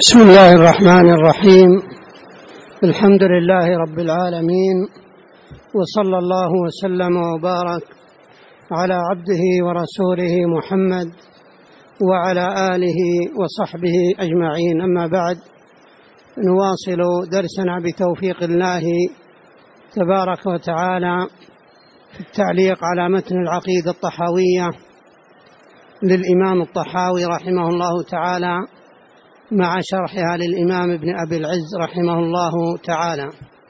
بسم الله الرحمن الرحيم. الحمد لله رب العالمين، وصلى الله وسلم وبارك على عبده ورسوله محمد وعلى آله وصحبه أجمعين. أما بعد، نواصل درسنا بتوفيق الله تبارك وتعالى في التعليق على متن العقيدة الطحاوية للإمام الطحاوي رحمه الله تعالى، مع شرحها للإمام ابن أبي العز رحمه الله تعالى.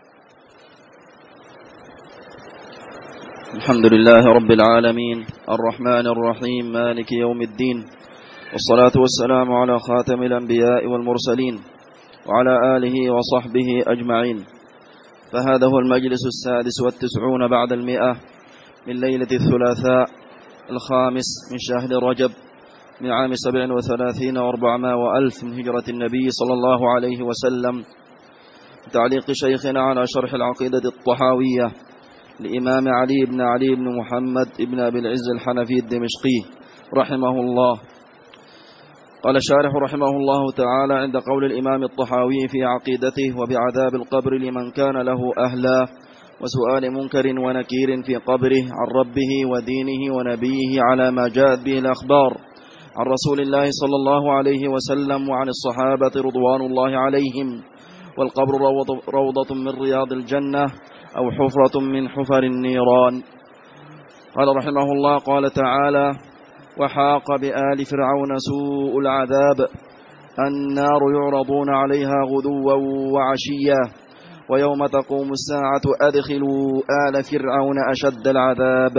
الحمد لله رب العالمين، الرحمن الرحيم، مالك يوم الدين، والصلاة والسلام على خاتم الأنبياء والمرسلين وعلى آله وصحبه أجمعين. فهذا هو المجلس 96 بعد 100 من ليلة الثلاثاء 5 من شهر رجب من عام 37 و400 وألف من هجرة النبي صلى الله عليه وسلم، تعليق شيخنا على شرح العقيدة الطحاوية لإمام علي بن محمد بن أبي العز الحنفي الدمشقي رحمه الله. قال الشارح رحمه الله تعالى: عند قول الإمام الطحاوي في عقيدته: وبعذاب القبر لمن كان له أهلا، وسؤال منكر ونكير في قبره، عن ربه ودينه ونبيه على ما جاءت به الأخبار عن رسول الله صلى الله عليه وسلم وعن الصحابة رضوان الله عليهم. والقبر روضة من رياض الجنة أو حفرة من حفر النيران. قال رحمه الله: قال تعالى: وحاق بآل فرعون سوء العذاب، النار يعرضون عليها غدوا وعشيا، ويوم تقوم الساعة أدخلوا آل فرعون أشد العذاب.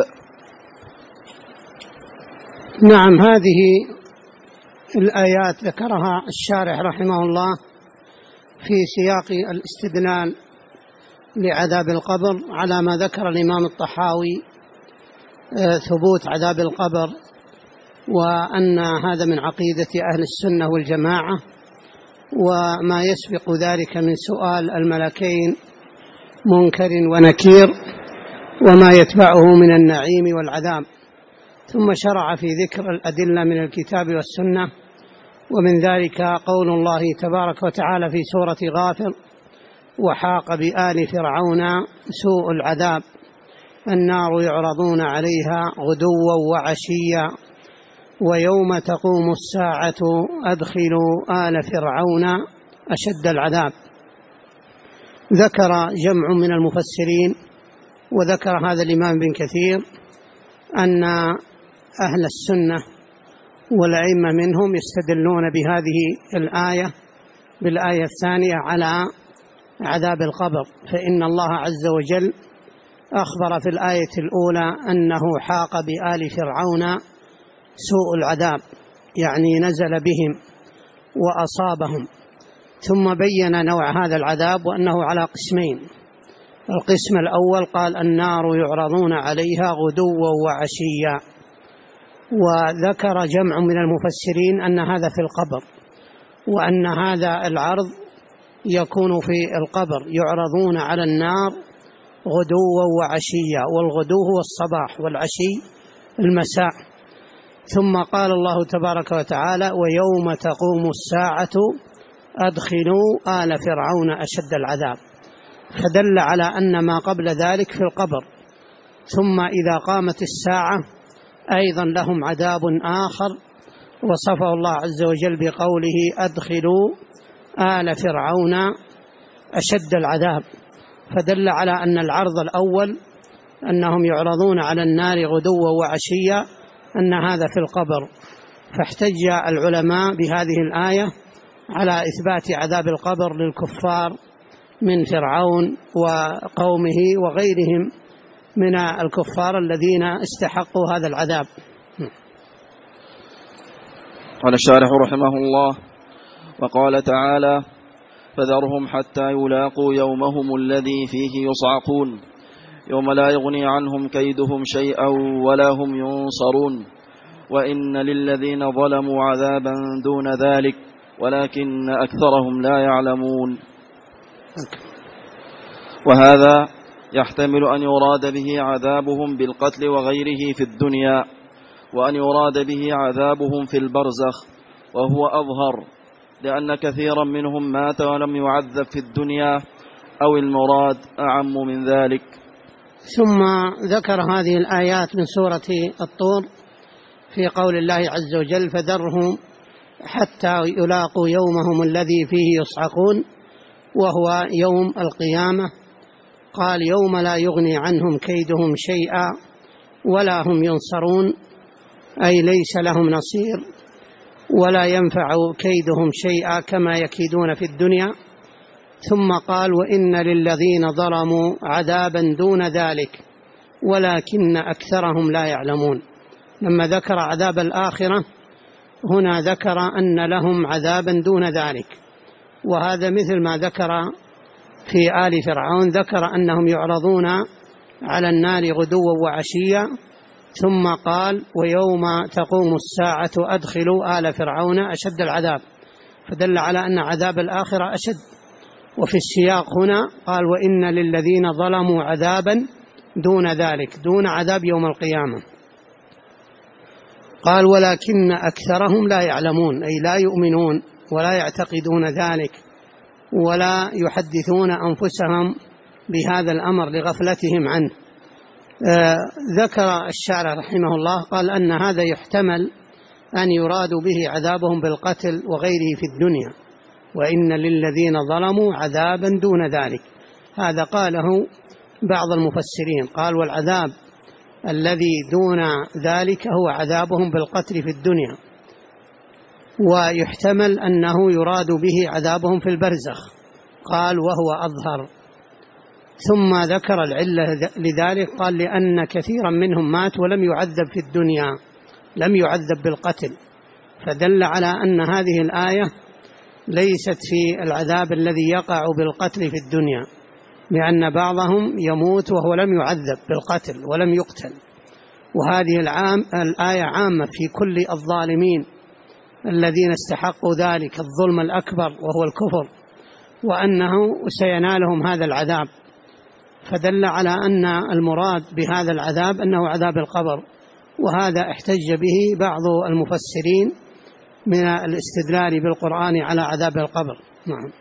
نعم، هذه الآيات ذكرها الشارح رحمه الله في سياق الاستدلال لعذاب القبر، على ما ذكر الإمام الطحاوي ثبوت عذاب القبر، وأن هذا من عقيدة أهل السنة والجماعة، وما يسبق ذلك من سؤال الملكين منكر ونكير، وما يتبعه من النعيم والعذاب. ثم شرع في ذكر الأدلة من الكتاب والسنة، ومن ذلك قول الله تبارك وتعالى في سورة غافر: وحاق بآل فرعون سوء العذاب، النار يعرضون عليها غدوا وعشيا، ويوم تقوم الساعة أدخلوا آل فرعون أشد العذاب. ذكر جمع من المفسرين، وذكر هذا الإمام بن كثير، أن أهل السنة والأئمة منهم يستدلون بهذه الآية بالآية الثانية على عذاب القبر، فإن الله عز وجل أخبر في الآية الأولى أنه حاق بآل فرعون سوء العذاب، يعني نزل بهم وأصابهم، ثم بين نوع هذا العذاب وأنه على قسمين. القسم الأول قال: النار يعرضون عليها غدوا وعشيا. وذكر جمع من المفسرين أن هذا في القبر، وأن هذا العرض يكون في القبر، يعرضون على النار غدوا وعشيا، والغدو هو الصباح والعشي المساء. ثم قال الله تبارك وتعالى: ويوم تقوم الساعة أدخلوا آل فرعون أشد العذاب، فدل على أن ما قبل ذلك في القبر، ثم إذا قامت الساعة أيضا لهم عذاب آخر وصفه الله عز وجل بقوله: أدخلوا آل فرعون أشد العذاب، فدل على أن العرض الأول أنهم يعرضون على النار غدوا وعشيا أن هذا في القبر. فاحتج العلماء بهذه الآية على إثبات عذاب القبر للكفار من فرعون وقومه وغيرهم من الكفار الذين استحقوا هذا العذاب. قال الشارح رحمه الله: وقال تعالى: فذرهم حتى يلاقوا يومهم الذي فيه يصعقون، يوم لا يغني عنهم كيدهم شيئا ولا هم ينصرون، وإن للذين ظلموا عذابا دون ذلك ولكن أكثرهم لا يعلمون. وهذا يحتمل أن يراد به عذابهم بالقتل وغيره في الدنيا، وأن يراد به عذابهم في البرزخ، وهو أظهر، لأن كثيرا منهم مات ولم يعذب في الدنيا، أو المراد أعم من ذلك. ثم ذكر هذه الآيات من سورة الطور في قول الله عز وجل: فذرهم حتى يلاقوا يومهم الذي فيه يصعقون، وهو يوم القيامة. قال: يوم لا يغني عنهم كيدهم شيئا ولا هم ينصرون، أي ليس لهم نصير ولا ينفع كيدهم شيئا كما يكيدون في الدنيا. ثم قال: وإن للذين ظلموا عذابا دون ذلك ولكن أكثرهم لا يعلمون. لما ذكر عذاب الآخرة هنا ذكر أن لهم عذابا دون ذلك، وهذا مثل ما ذكر في آل فرعون، ذكر أنهم يعرضون على النار غدوا وعشيا، ثم قال: ويوم تقوم الساعة أدخلوا آل فرعون أشد العذاب، فدل على أن عذاب الآخرة أشد. وفي السياق هنا قال: وإن للذين ظلموا عذابا دون ذلك، دون عذاب يوم القيامة. قال: ولكن أكثرهم لا يعلمون، أي لا يؤمنون ولا يعتقدون ذلك ولا يحدثون أنفسهم بهذا الأمر لغفلتهم عنه. ذكر الشاعر رحمه الله قال أن هذا يحتمل أن يراد به عذابهم بالقتل وغيره في الدنيا، وإن للذين ظلموا عذابا دون ذلك. هذا قاله بعض المفسرين، قال: والعذاب الذي دون ذلك هو عذابهم بالقتل في الدنيا، ويحتمل أنه يراد به عذابهم في البرزخ، قال: وهو أظهر. ثم ذكر العلة لذلك، قال: لأن كثيرا منهم مات ولم يعذب في الدنيا، لم يعذب بالقتل، فدل على أن هذه الآية ليست في العذاب الذي يقع بالقتل في الدنيا، لأن بعضهم يموت وهو لم يعذب بالقتل ولم يقتل. وهذه الآية عامة في كل الظالمين الذين استحقوا ذلك الظلم الأكبر وهو الكفر، وأنه سينالهم هذا العذاب، فدل على أن المراد بهذا العذاب أنه عذاب القبر. وهذا احتج به بعض المفسرين من الاستدلال بالقرآن على عذاب القبر. نعم.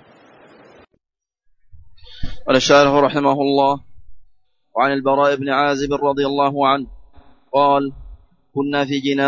قال الشارح رحمه الله: وعن البراء بن عازب رضي الله عنه قال: كنا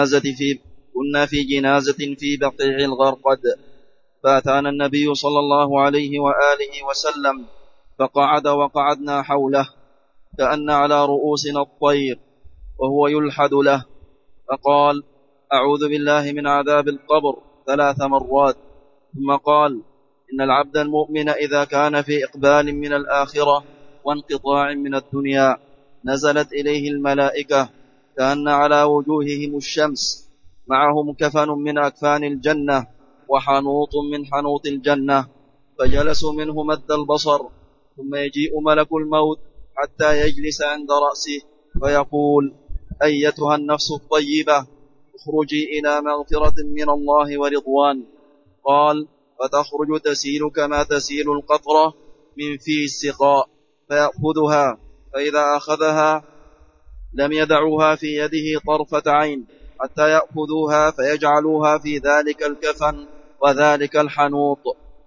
في جنازة في بقيع الغرقد، فأتانا النبي صلى الله عليه وآله وسلم فقعد وقعدنا حوله كأن على رؤوسنا الطير وهو يلحد له، فقال: أعوذ بالله من عذاب القبر 3 مرات، ثم قال: إن العبد المؤمن إذا كان في إقبال من الآخرة وانقطاع من الدنيا نزلت إليه الملائكة كأن على وجوههم الشمس، معهم كفن من أكفان الجنة وحنوط من حنوط الجنة، فجلسوا منه مد البصر، ثم يجيء ملك الموت حتى يجلس عند رأسه فيقول: أيتها النفس الطيبة اخرجي إلى مغفرة من الله ورضوان. قال: فتخرج تسيل كما تسيل القطرة من في السقاء، فيأخذها، فإذا أخذها لم يدعوها في يده طرفة عين حتى يأخذوها فيجعلوها في ذلك الكفن وذلك الحنوط،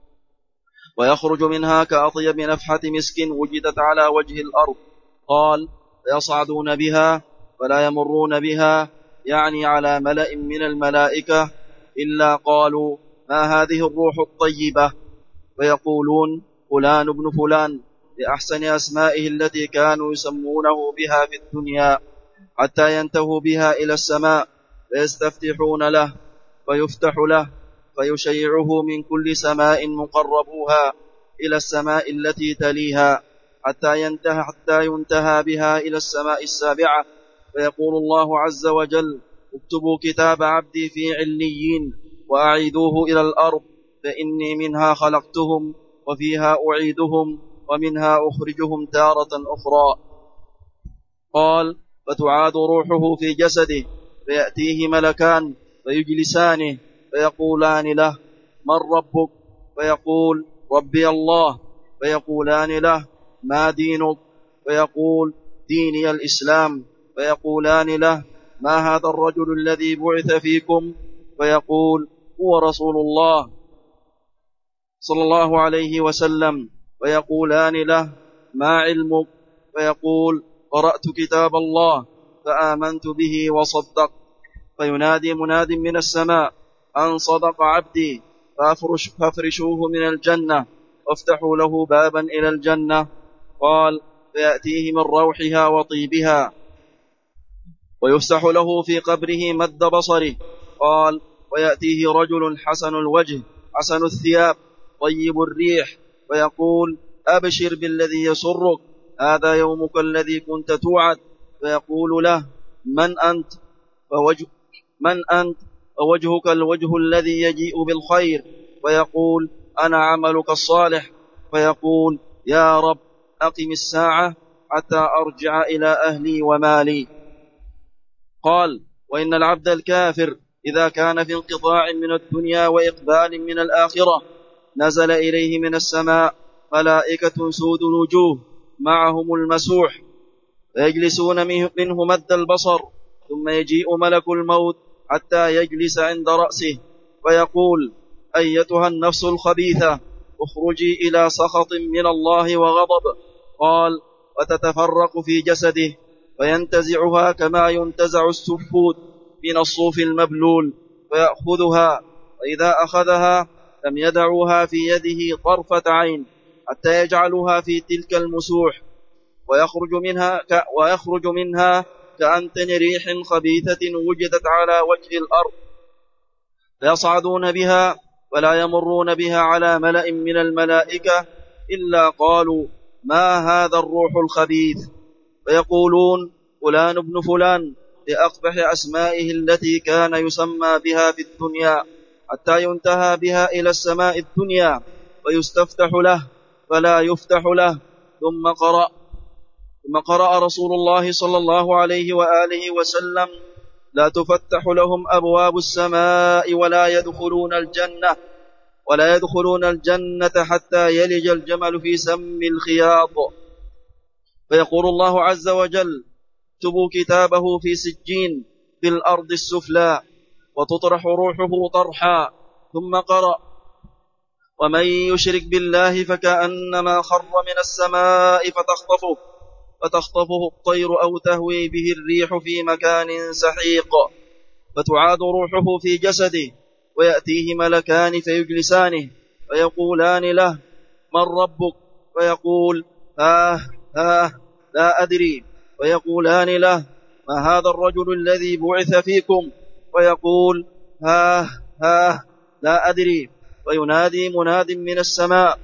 ويخرج منها كأطيب نفحة مسك وجدت على وجه الأرض. قال: فيصعدون بها فلا يمرون بها، يعني على ملأ من الملائكة، إلا قالوا: ما هذه الروح الطيبة؟ فيقولون: فلان ابن فلان، بأحسن أسمائه التي كانوا يسمونه بها في الدنيا، حتى ينتهوا بها إلى السماء، فيستفتحون له فيفتح له، فيشيعه من كل سماء مقربوها إلى السماء التي تليها، حتى ينتهى بها إلى السماء السابعة، فيقول الله عز وجل: اكتبوا كتاب عبدي في عليين وأعيدوه إلى الأرض، فإني منها خلقتهم وفيها أعيدهم ومنها أخرجهم تارة أخرى. قال: فتعاد روحه في جسده، فيأتيه ملكان فيجلسانه فيقولان له: من ربك؟ فيقول: ربي الله. فيقولان له: ما دينك؟ فيقول: ديني الإسلام. فيقولان له: ما هذا الرجل الذي بعث فيكم؟ فيقول: هو رسول الله. صلى الله عليه وسلم ويقولان له: ما علمك؟ فيقول: قرأت كتاب الله فآمنت به وصدقت. فينادي مناد من السماء: أن صدق عبدي، فافرشوه من الجنة وافتحوا له بابا إلى الجنة. قال: فيأتيه من روحها وطيبها، ويفسح له في قبره مد بصره. قال: ويأتيه رجل حسن الوجه حسن الثياب طيب الريح، فيقول: أبشر بالذي يسرك، هذا يومك الذي كنت توعد. فيقول له: من أنت؟ فوجهك الوجه الذي يجيء بالخير. فيقول: أنا عملك الصالح. فيقول: يا رب أقم الساعة حتى أرجع إلى أهلي ومالي. قال: وإن العبد الكافر إذا كان في انقطاع من الدنيا وإقبال من الآخرة، نزل إليه من السماء ملائكة سود الوجوه معهم المسوح، فيجلسون منه مد البصر، ثم يجيء ملك الموت حتى يجلس عند رأسه، فيقول: أيتها النفس الخبيثة، اخرجي إلى سخط من الله وغضب. قال: وتتفرق في جسده، فينتزعها كما ينتزع السفود من الصوف المبلول، فيأخذها، وإذا أخذها لم يدعوها في يده طرفة عين حتى يجعلها في تلك المسوح، ويخرج منها كأنتن ريح خبيثة وجدت على وجه الأرض، فيصعدون بها ولا يمرون بها على ملأ من الملائكة إلا قالوا: ما هذا الروح الخبيث؟ فيقولون: فلان ابن فلان، بأقبح أسمائه التي كان يسمى بها في الدنيا، حتى ينتهى بها إلى السماء الدنيا، ويستفتح له فلا يفتح له. ثم قرأ رسول الله صلى الله عليه وآله وسلم: لا تفتح لهم أبواب السماء ولا يدخلون الجنة حتى يلج الجمل في سم الخياط. فيقول الله عز وجل: اكتبوا كتابه في سجين في الأرض السفلى، وتطرح روحه طرحا. ثم قرأ: ومن يشرك بالله فكأنما خر من السماء فتخطفه الطير أو تهوي به الريح في مكان سحيق، فتعاد روحه في جسده، ويأتيه ملكان فيجلسانه، فيقولان له: من ربك؟ فيقول: لا أدري. فيقولان له: ما هذا الرجل الذي بعث فيكم؟ فيقول: لا أدري. وينادي مناد من السماء: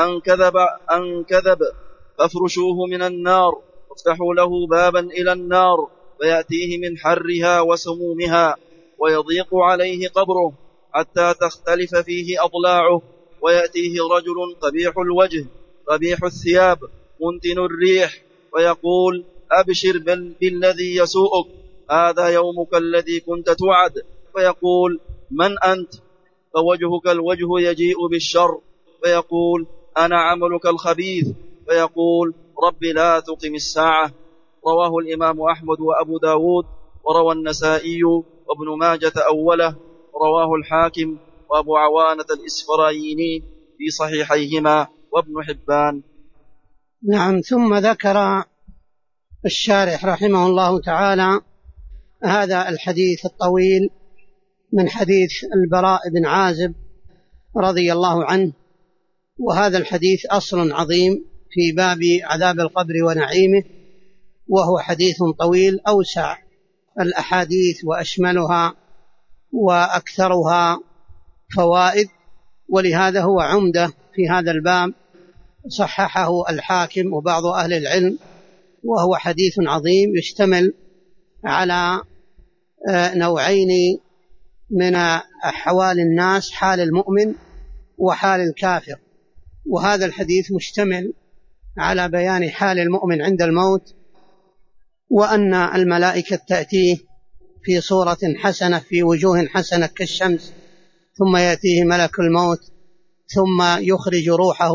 أن كذب، فافرشوه من النار، وافتحوا له بابا إلى النار، فيأتيه من حرها وسمومها، ويضيق عليه قبره حتى تختلف فيه أضلاعه، ويأتيه رجل قبيح الوجه قبيح الثياب منتن الريح، ويقول: أبشر بالذي يسوءك، هذا يومك الذي كنت توعد. فيقول: من أنت؟ فوجهك الوجه يجيء بالشر. فيقول: أنا عملك الخبيث. فيقول: رب لا تقم الساعة. رواه الإمام أحمد وأبو داود، وروى النسائي وابن ماجة أوله، رواه الحاكم وأبو عوانة الإسفرايني في صحيحيهما، وابن حبان. نعم. ثم ذكر الشارح رحمه الله تعالى هذا الحديث الطويل من حديث البراء بن عازب رضي الله عنه، وهذا الحديث أصل عظيم في باب عذاب القبر ونعيمه، وهو حديث طويل أوسع الأحاديث وأشملها وأكثرها فوائد، ولهذا هو عمدة في هذا الباب، صححه الحاكم وبعض أهل العلم، وهو حديث عظيم يشتمل على نوعين من أحوال الناس: حال المؤمن وحال الكافر. وهذا الحديث مشتمل على بيان حال المؤمن عند الموت، وأن الملائكة تأتيه في صورة حسنة في وجوه حسنة كالشمس، ثم يأتيه ملك الموت ثم يخرج روحه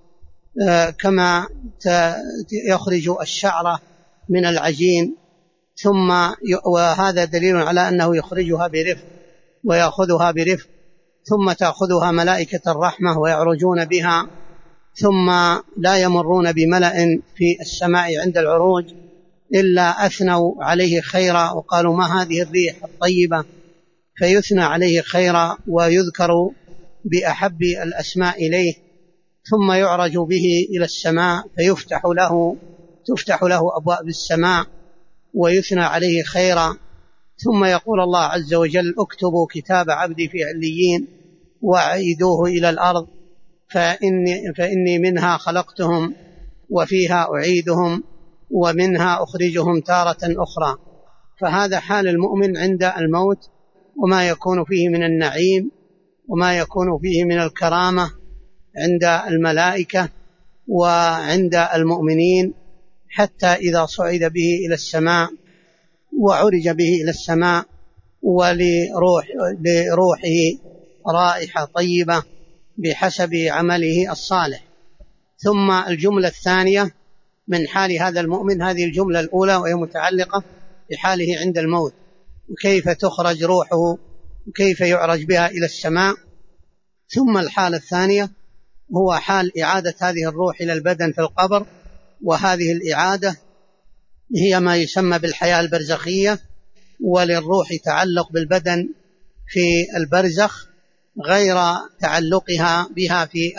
كما يخرج الشعرة من العجين، وهذا دليل على أنه يخرجها برفق ويأخذها برفق، ثم تأخذها ملائكة الرحمة ويعرجون بها، ثم لا يمرون بملأ في السماء عند العروج إلا أثنوا عليه خيرا وقالوا ما هذه الريح الطيبة، فيثنى عليه خيرا ويذكر بأحب الأسماء إليه، ثم يعرج به إلى السماء تفتح له أبواب السماء ويثنى عليه خيرا، ثم يقول الله عز وجل اكتبوا كتاب عبدي في عليين وأعيدوه إلى الأرض فإني منها خلقتهم وفيها أعيدهم ومنها أخرجهم تارة أخرى. فهذا حال المؤمن عند الموت، وما يكون فيه من النعيم وما يكون فيه من الكرامة عند الملائكة وعند المؤمنين، حتى إذا صعد به إلى السماء وعرج به إلى السماء ولروحه رائحة طيبة بحسب عمله الصالح. ثم الجملة الثانية من حال هذا المؤمن، هذه الجملة الأولى وهي متعلقة بحاله عند الموت وكيف تخرج روحه وكيف يعرج بها إلى السماء. ثم الحالة الثانية هو حال إعادة هذه الروح إلى البدن في القبر، وهذه الإعادة هي ما يسمى بالحياة البرزخية، وللروح تعلق بالبدن في البرزخ غير تعلقها به في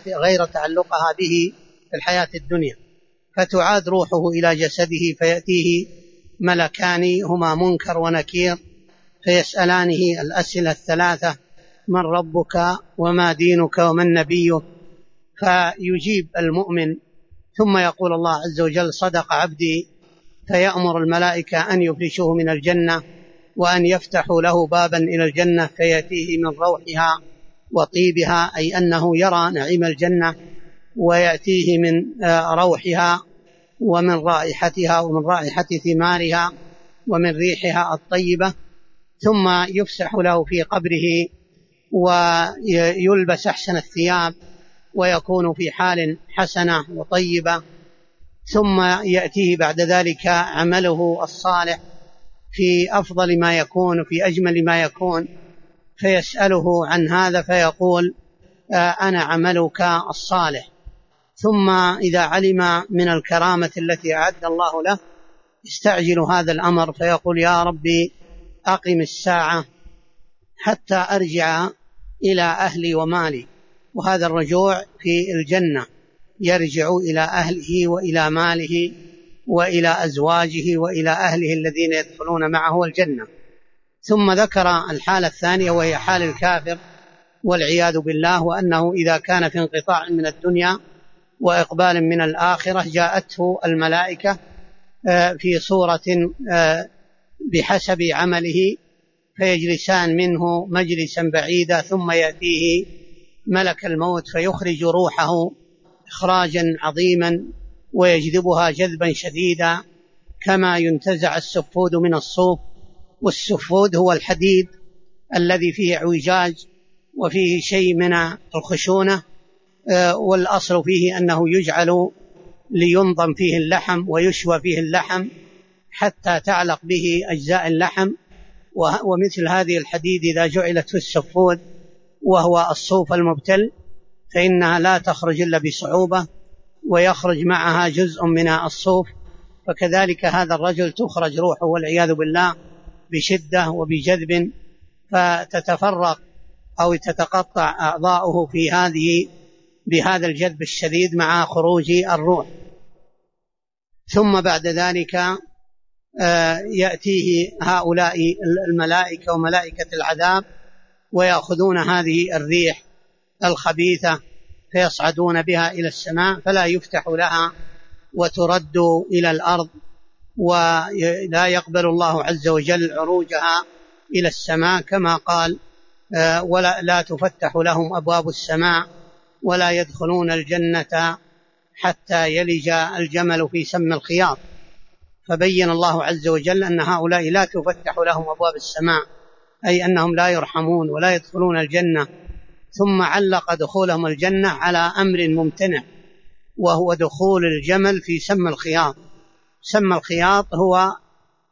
الحياة الدنيا. فتعاد روحه إلى جسده فيأتيه ملكان هما منكر ونكير فيسألانه الأسئلة الثلاثة: من ربك وما دينك ومن نبيك؟ فيجيب المؤمن، ثم يقول الله عز وجل صدق عبدي، فيأمر الملائكة أن يفرشوه من الجنة وأن يفتحوا له بابا إلى الجنة فيأتيه من روحها وطيبها، أي أنه يرى نعيم الجنة، ويأتيه من روحها ومن رائحتها ومن رائحة ثمارها ومن ريحها الطيبة. ثم يفسح له في قبره ويلبس أحسن الثياب ويكون في حال حسنة وطيبة. ثم يأتيه بعد ذلك عمله الصالح في أفضل ما يكون في أجمل ما يكون، فيسأله عن هذا فيقول أنا عملك الصالح. ثم إذا علم من الكرامة التي أعد الله له يستعجل هذا الأمر فيقول يا ربي أقم الساعة حتى أرجع إلى أهلي ومالي. وهذا الرجوع في الجنة، يرجع إلى أهله وإلى ماله وإلى أزواجه وإلى أهله الذين يدخلون معه الجنة. ثم ذكر الحالة الثانية وهي حال الكافر والعياذ بالله، وأنه إذا كان في انقطاع من الدنيا وإقبال من الآخرة جاءته الملائكة في صورة بحسب عمله فيجلسان منه مجلسا بعيدا، ثم يأتيه ملك الموت فيخرج روحه إخراجا عظيما ويجذبها جذبا شديدا كما ينتزع السفود من الصوف. والسفود هو الحديد الذي فيه اعوجاج وفيه شيء من الخشونة، والأصل فيه أنه يجعل لينضم فيه اللحم ويشوى فيه اللحم حتى تعلق به أجزاء اللحم. ومثل هذه الحديد إذا جعلت في السفود وهو الصوف المبتل فإنها لا تخرج إلا بصعوبة ويخرج معها جزء من الصوف، فكذلك هذا الرجل تخرج روحه والعياذ بالله بشدة وبجذب، فتتفرق أو تتقطع أعضاؤه بهذا الجذب الشديد مع خروج الروح. ثم بعد ذلك يأتيه هؤلاء الملائكة وملائكة العذاب ويأخذون هذه الريح الخبيثة فيصعدون بها إلى السماء فلا يفتح لها وترد إلى الأرض، ولا يقبل الله عز وجل عروجها إلى السماء كما قال لا تفتح لهم أبواب السماء ولا يدخلون الجنة حتى يلج الجمل في سم الخياط. فبين الله عز وجل أن هؤلاء لا تفتح لهم أبواب السماء، أي أنهم لا يرحمون ولا يدخلون الجنة. ثم علق دخولهم الجنة على أمر ممتنع، وهو دخول الجمل في سم الخياط. سم الخياط هو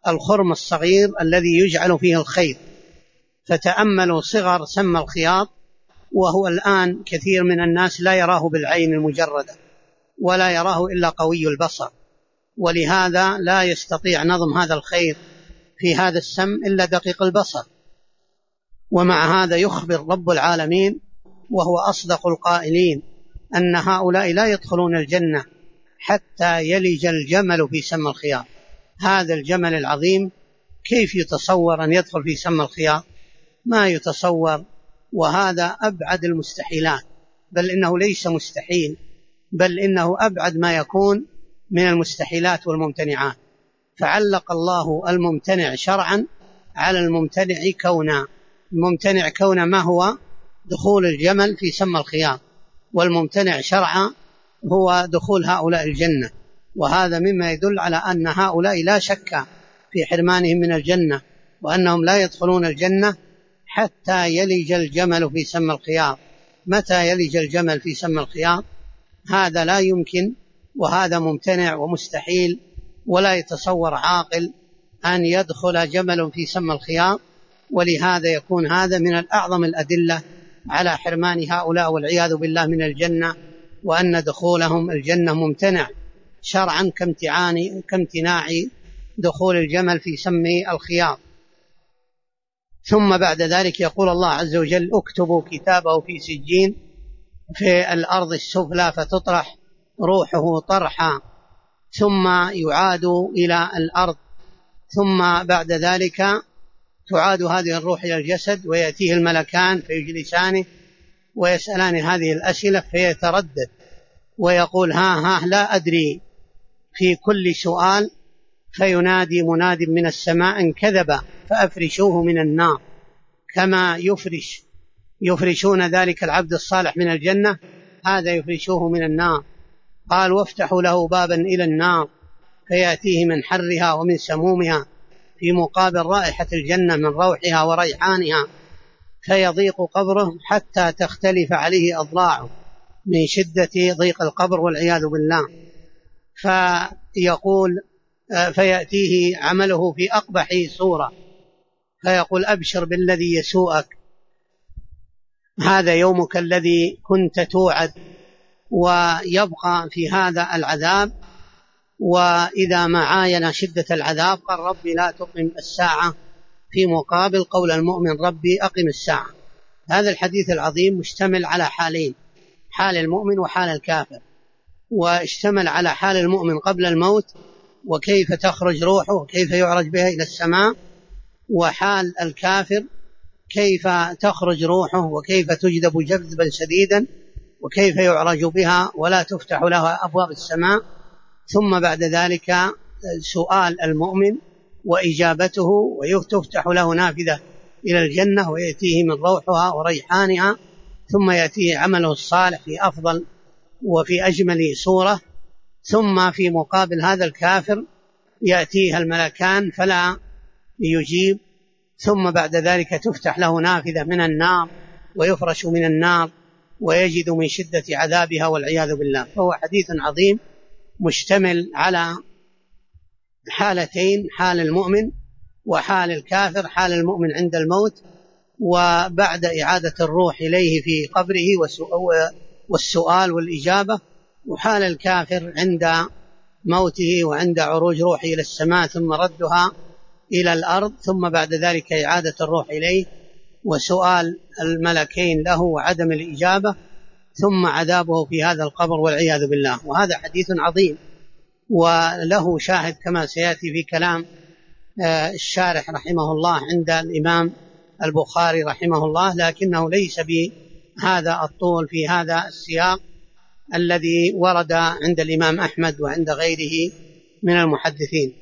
الخرم الصغير الذي يجعل فيه الخيط، فتأملوا صغر سم الخياط وهو الآن كثير من الناس لا يراه بالعين المجردة ولا يراه إلا قوي البصر، ولهذا لا يستطيع نظم هذا الخير في هذا السم إلا دقيق البصر. ومع هذا يخبر رب العالمين وهو أصدق القائلين أن هؤلاء لا يدخلون الجنة حتى يلج الجمل في سم الخياط. هذا الجمل العظيم كيف يتصور أن يدخل في سم الخياط؟ ما يتصور، وهذا أبعد المستحيلات، بل إنه ليس مستحيل، بل إنه أبعد ما يكون من المستحيلات والممتنعات. فعلق الله الممتنع شرعا على الممتنع كونا. الممتنع كونا ما هو؟ دخول الجمل في سم الخياط، والممتنع شرعا هو دخول هؤلاء الجنة. وهذا مما يدل على أن هؤلاء لا شك في حرمانهم من الجنة، وأنهم لا يدخلون الجنة حتى يلج الجمل في سم الخياط. متى يلج الجمل في سم الخياط؟ هذا لا يمكن، وهذا ممتنع ومستحيل، ولا يتصور عاقل أن يدخل جمل في سم الخياط. ولهذا يكون هذا من الأعظم الأدلة على حرمان هؤلاء والعياذ بالله من الجنة، وأن دخولهم الجنة ممتنع شرعا كامتناع دخول الجمل في سم الخياط. ثم بعد ذلك يقول الله عز وجل: اكتبوا كتابه في سجين في الأرض السفلى فتطرح روحه طرحا ثم يعاد إلى الأرض، ثم بعد ذلك تعاد هذه الروح إلى الجسد، ويأتيه الملكان فيجلسانه ويسألان هذه الأسئلة، فيتردد ويقول ها لا أدري في كل سؤال، فينادي مناد من السماء إن كذب فأفرشوه من النار، كما يفرشون ذلك العبد الصالح من الجنة، هذا يفرشوه من النار. قال: وافتحوا له بابا إلى النار فيأتيه من حرها ومن سمومها في مقابل رائحة الجنة من روحها وريحانها، فيضيق قبره حتى تختلف عليه أضلاعه من شدة ضيق القبر والعياذ بالله. فيأتيه عمله في أقبح صورة، فيقول: أبشر بالذي يسوءك، هذا يومك الذي كنت توعد. ويبقى في هذا العذاب، وإذا ما عاين شدة العذاب قال: ربي لا تقم الساعة، في مقابل قول المؤمن: ربي أقم الساعة. هذا الحديث العظيم مشتمل على حالين: حال المؤمن وحال الكافر. واشتمل على حال المؤمن قبل الموت وكيف تخرج روحه وكيف يعرج بها إلى السماء، وحال الكافر كيف تخرج روحه وكيف تجذب جذبا شديدا وكيف يعرج بها ولا تفتح لها أبواب السماء. ثم بعد ذلك سؤال المؤمن وإجابته، وتفتح له نافذة إلى الجنة ويأتيه من روحها وريحانها، ثم يأتيه عمله الصالح في أفضل وفي أجمل صورة. ثم في مقابل هذا الكافر يأتيه الملكان فلا يجيب، ثم بعد ذلك تفتح له نافذة من النار ويفرش من النار ويجد من شدة عذابها والعياذ بالله. فهو حديث عظيم مشتمل على حالتين: حال المؤمن وحال الكافر. حال المؤمن عند الموت وبعد إعادة الروح إليه في قبره والسؤال والإجابة، وحال الكافر عند موته وعند عروج روحه إلى السماء ثم ردها إلى الأرض، ثم بعد ذلك إعادة الروح إليه وسؤال الملكين له وعدم الإجابة، ثم عذابه في هذا القبر والعياذ بالله. وهذا حديث عظيم وله شاهد كما سيأتي في كلام الشارح رحمه الله عند الإمام البخاري رحمه الله، لكنه ليس بهذا الطول في هذا السياق الذي ورد عند الإمام أحمد وعند غيره من المحدثين.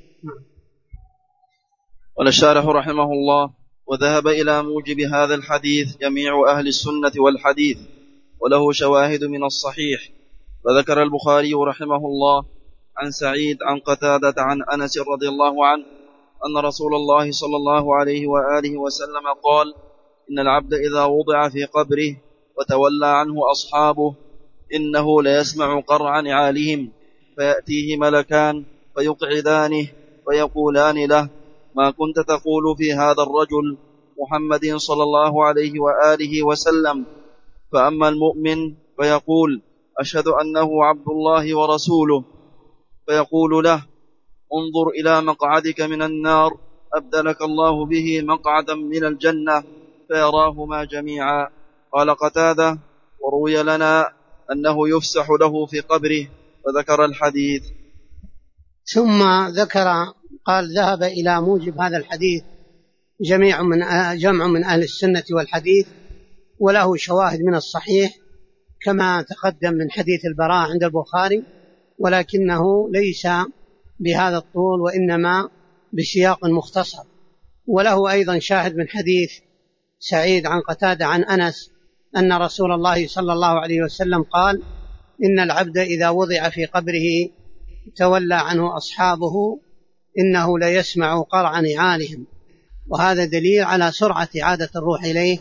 قال الشارح رحمه الله: وذهب إلى موجب هذا الحديث جميع أهل السنة والحديث، وله شواهد من الصحيح. فذكر البخاري رحمه الله عن سعيد عن قتادة عن أنس رضي الله عنه أن رسول الله صلى الله عليه وآله وسلم قال: إن العبد إذا وضع في قبره وتولى عنه أصحابه إنه ليسمع قرع نعالهم، فيأتيه ملكان فيقعدانه فيقولان له: ما كنت تقول في هذا الرجل محمد صلى الله عليه وآله وسلم؟ فأما المؤمن فيقول: أشهد أنه عبد الله ورسوله، فيقول له: انظر إلى مقعدك من النار أبدلك الله به مقعدا من الجنة، فيراهما جميعا. قال قتادة: وروي لنا أنه يفسح له في قبره، فذكر الحديث. ثم ذكر قال: ذهب إلى موجب هذا الحديث جمع من أهل السنة والحديث، وله شواهد من الصحيح كما تقدم من حديث البراء عند البخاري، ولكنه ليس بهذا الطول وإنما بسياق مختصر. وله أيضا شاهد من حديث سعيد عن قتادة عن أنس أن رسول الله صلى الله عليه وسلم قال: إن العبد إذا وضع في قبره تولى عنه أصحابه إنه ليسمع قرع نعالهم. وهذا دليل على سرعة عادة الروح إليه،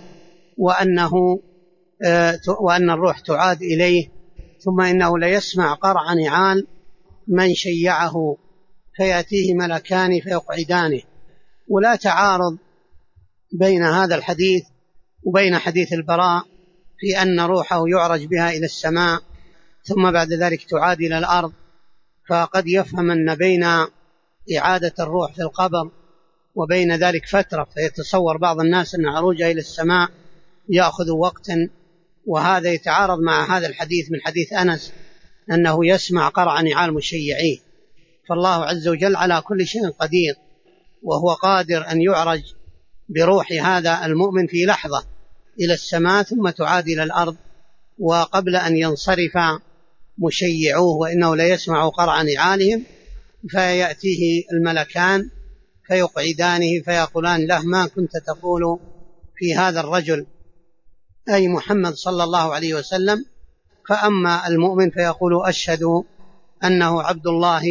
وأن الروح تعاد إليه، ثم إنه ليسمع قرع نعال من شيعه، فيأتيه ملكان فيقعدانه. ولا تعارض بين هذا الحديث وبين حديث البراء في أن روحه يعرج بها إلى السماء ثم بعد ذلك تعاد إلى الأرض. فقد يفهم أن بين إعادة الروح في القبر وبين ذلك فترة، فيتصور بعض الناس أن عروجها إلى السماء يأخذ وقتا، وهذا يتعارض مع هذا الحديث من حديث أنس أنه يسمع قرع نعال مشيعيه. فالله عز وجل على كل شيء قدير، وهو قادر أن يعرج بروح هذا المؤمن في لحظة إلى السماء ثم تعاد إلى الأرض، وقبل أن ينصرف مشيعوه وإنه لا يسمع قرع نعالهم، فيأتيه الملكان فيقعدانه فيقولان له: ما كنت تقول في هذا الرجل، أي محمد صلى الله عليه وسلم؟ فأما المؤمن فيقول: أشهد أنه عبد الله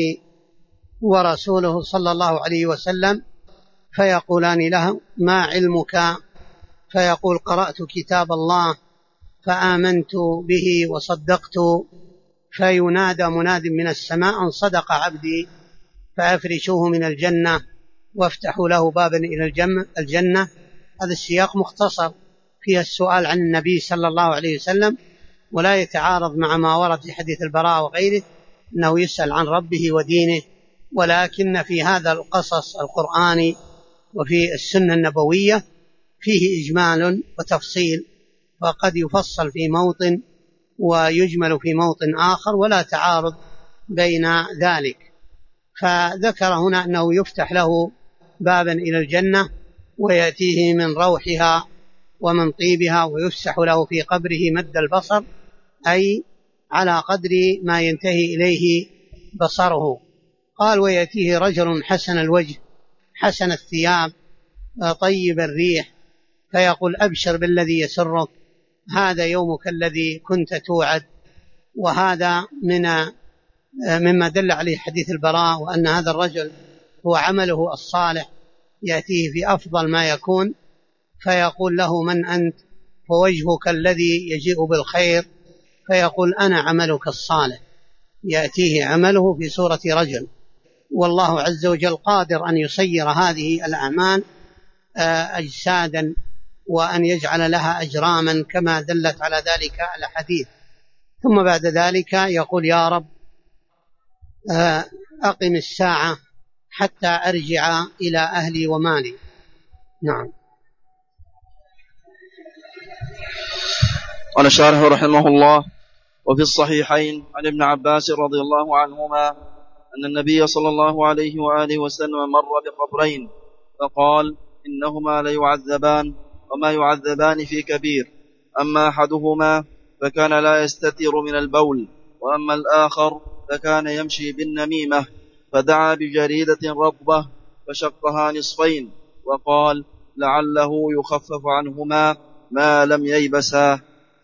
ورسوله صلى الله عليه وسلم، فيقولان له: ما علمك؟ فيقول: قرأت كتاب الله فآمنت به وصدقت. فينادى مناد من السماء: أن صدق عبدي، فأفرشوه من الجنة وافتحوا له بابا إلى الجنة. هذا السياق مختصر فيها السؤال عن النبي صلى الله عليه وسلم، ولا يتعارض مع ما ورد في حديث البراء وغيره أنه يسأل عن ربه ودينه. ولكن في هذا القصص القرآني وفي السنة النبوية فيه إجمال وتفصيل، وقد يفصل في موطن ويجمل في موطن آخر، ولا تعارض بين ذلك. فذكر هنا أنه يفتح له بابا إلى الجنة ويأتيه من روحها ومن طيبها، ويفسح له في قبره مد البصر، أي على قدر ما ينتهي إليه بصره. قال: ويأتيه رجل حسن الوجه حسن الثياب طيب الريح، فيقول: أبشر بالذي يسرك، هذا يومك الذي كنت توعد. وهذا مما دل عليه حديث البراء، وأن هذا الرجل هو عمله الصالح يأتيه في أفضل ما يكون، فيقول له: من أنت؟ فوجهك الذي يجيء بالخير، فيقول: أنا عملك الصالح. يأتيه عمله في صورة رجل. والله عز وجل قادر أن يصير هذه الأعمال أجسادا، وأن يجعل لها أجراما كما دلت على ذلك الأحاديث. ثم بعد ذلك يقول: يا رب أقم الساعة حتى أرجع إلى أهلي ومالي. نعم. قال الشارح رحمه الله: وفي الصحيحين عن ابن عباس رضي الله عنهما أن النبي صلى الله عليه وآله وسلم مر بقبرين فقال: إنهما ليعذبان وما يعذبان في كبير، أما أحدهما فكان لا يستتر من البول، وأما الآخر فكان يمشي بالنميمة، فدعا بجريدة رطبة فشقها نصفين وقال: لعله يخفف عنهما ما لم ييبسا.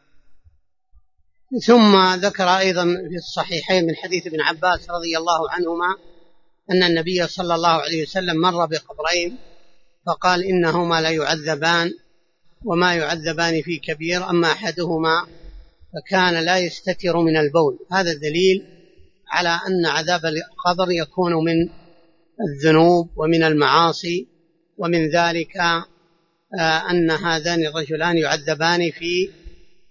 ثم ذكر أيضا في الصحيحين من حديث ابن عباس رضي الله عنهما أن النبي صلى الله عليه وسلم مر بقبرين فقال: إنهما لا يعذبان وما يعذبان في كبير، أما أحدهما فكان لا يستتر من البول. هذا دليل على أن عذاب القبر يكون من الذنوب ومن المعاصي، ومن ذلك أن هذان الرجلان يعذبان في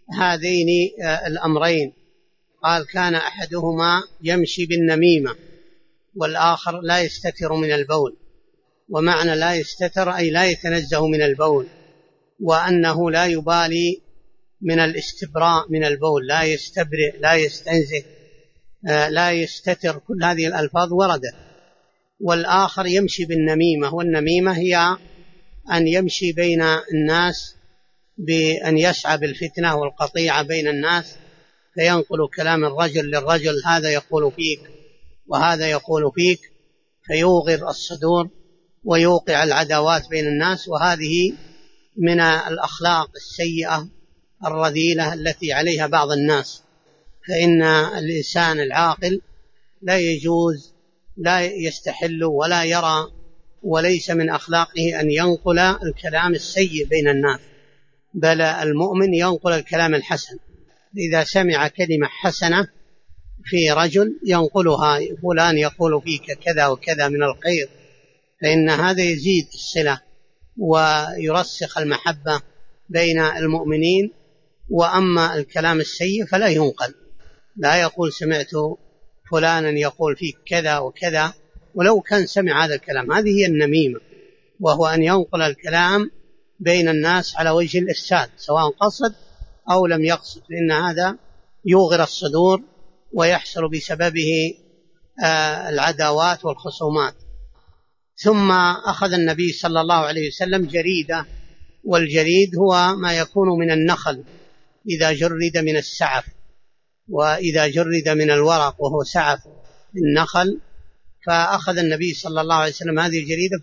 هذين الأمرين. قال كان أحدهما يمشي بالنميمة والآخر لا يستتر من البول، ومعنى لا يستتر أي لا يتنزه من البول، وأنه لا يبالي من الاستبراء من البول، لا يستبرئ، لا يستنزه، لا يستتر، كل هذه الألفاظ وردت. والآخر يمشي بالنميمة، والنميمة هي أن يمشي بين الناس بأن يسعى بالفتنة والقطيعة بين الناس، فينقل كلام الرجل للرجل، هذا يقول فيك وهذا يقول فيك، فيوغر الصدور ويوقع العداوات بين الناس. وهذه من الأخلاق السيئة الرذيلة التي عليها بعض الناس، فإن الإنسان العاقل لا يجوز، لا يستحل ولا يرى، وليس من أخلاقه أن ينقل الكلام السيء بين الناس، بل المؤمن ينقل الكلام الحسن. إذا سمع كلمة حسنة في رجل ينقلها، فلان يقول فيك كذا وكذا من الخير، فإن هذا يزيد الصلة ويرسخ المحبة بين المؤمنين. وأما الكلام السيء فلا ينقل، لا يقول سمعت فلانا يقول فيك كذا وكذا، ولو كان سمع هذا الكلام. هذه هي النميمة، وهو أن ينقل الكلام بين الناس على وجه الإفساد، سواء قصد أو لم يقصد، لأن هذا يوغر الصدور ويحصل بسببه العداوات والخصومات. ثم أخذ النبي صلى الله عليه وسلم جريدة، والجريد هو ما يكون من النخل إذا جرد من السعف، وإذا جرد من الورق وهو سعف النخل. فأخذ النبي صلى الله عليه وسلم هذه الجريدة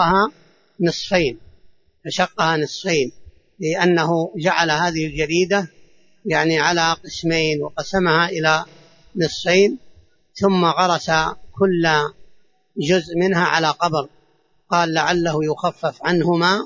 فشقها نصفين، لأنه جعل هذه الجريدة يعني على قسمين، وقسمها إلى نصفين، ثم غرس كل جزء منها على قبر، قال لعله يخفف عنهما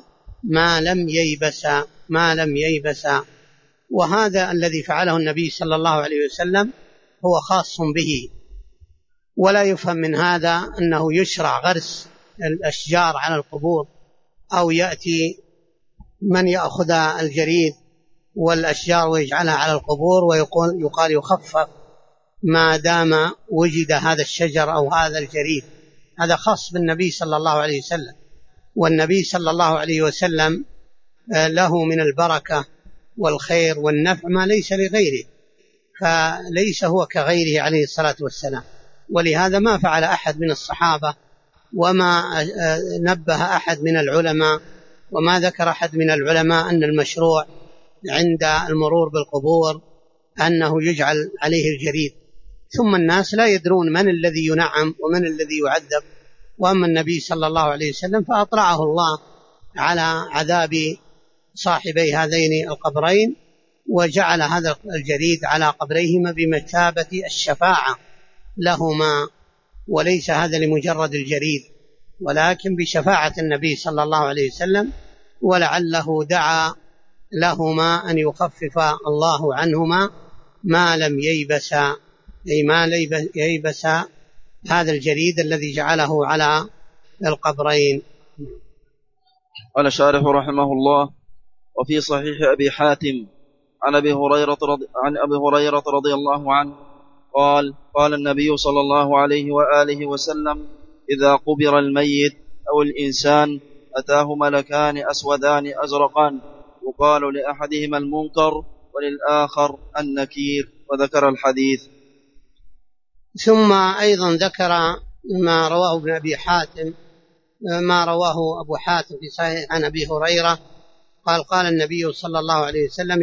ما لم ييبسا. وهذا الذي فعله النبي صلى الله عليه وسلم هو خاص به، ولا يفهم من هذا أنه يشرع غرس الأشجار على القبور، أو يأتي من يأخذ الجريد والأشجار ويجعلها على القبور ويقال يخفف ما دام وجد هذا الشجر أو هذا الجريد. هذا خاص بالنبي صلى الله عليه وسلم، والنبي صلى الله عليه وسلم له من البركة والخير والنفع ما ليس لغيره، فليس هو كغيره عليه الصلاة والسلام. ولهذا ما فعل أحد من الصحابة، وما نبه أحد من العلماء، وما ذكر أحد من العلماء أن المشروع عند المرور بالقبور أنه يجعل عليه الجريد. ثم الناس لا يدرون من الذي ينعم ومن الذي يعذب. وأما النبي صلى الله عليه وسلم فأطلعه الله على عذاب صاحبي هذين القبرين، وجعل هذا الجريد على قبريهما بمثابة الشفاعة لهما، وليس هذا لمجرد الجريد، ولكن بشفاعة النبي صلى الله عليه وسلم، ولعله دعا لهما أن يخفف الله عنهما ما لم ييبسا، أي ما ييبس هذا الجريد الذي جعله على القبرين. قال الشارح رحمه الله: وفي صحيح أبي حاتم عن أبي هريرة رضي الله عنه قال النبي صلى الله عليه وآله وسلم: إذا قبر الميت أو الإنسان أتاه ملكان أسودان أزرقان، يقال لأحدهما المنكر وللآخر النكير، وذكر الحديث. ثم أيضا ذكر ما رواه أبو حاتم في صحيح عن أبي هريرة قال النبي صلى الله عليه وسلم: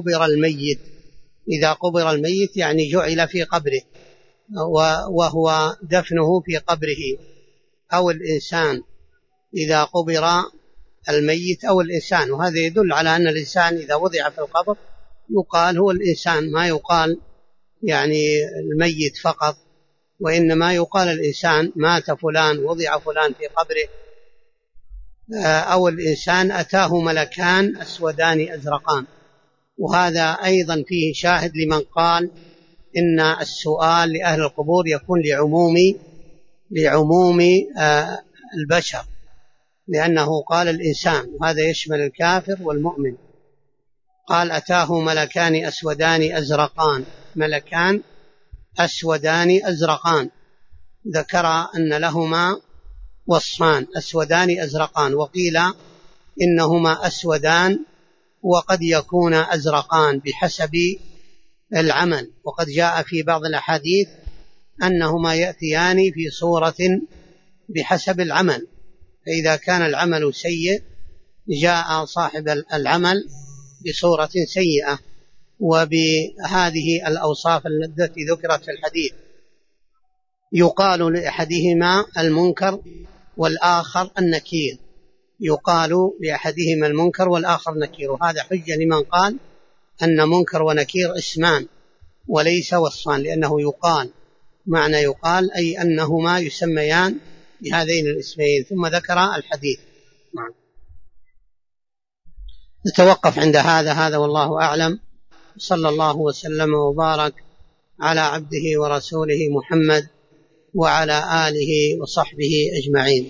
إذا قبر الميت يعني جعل في قبره، وهو دفنه في قبره، أو الإنسان، إذا قبر الميت أو الإنسان. وهذا يدل على أن الإنسان إذا وضع في القبر يقال هو الإنسان، ما يقال يعني الميت فقط، وإنما يقال الإنسان مات فلان، وضع فلان في قبره. أو الإنسان أتاه ملكان أسودان أزرقان. وهذا أيضا فيه شاهد لمن قال إن السؤال لأهل القبور يكون لعموم البشر، لأنه قال الإنسان، وهذا يشمل الكافر والمؤمن. قال أتاه ملكان أسودان أزرقان، ملكان أسودان أزرقان، ذكر أن لهما وصفان أسودان أزرقان، وقيل إنهما أسودان وقد يكون أزرقان بحسب العمل، وقد جاء في بعض الأحاديث أنهما يأتيان في صورة بحسب العمل، فإذا كان العمل سيء جاء صاحب العمل بصورة سيئة وبهذه الأوصاف التي ذكرت في الحديث. يقال لأحدهما المنكر والآخر النكير، يقال لأحدهما المنكر والآخر نكير، وهذا حجة لمن قال أن منكر ونكير اسمان وليس وصفان، لأنه يقال، معنى يقال أي أنهما يسميان بهذين الاسمين، ثم ذكر الحديث. نتوقف عند هذا والله أعلم، صلى الله وسلم وبارك على عبده ورسوله محمد وعلى آله وصحبه أجمعين.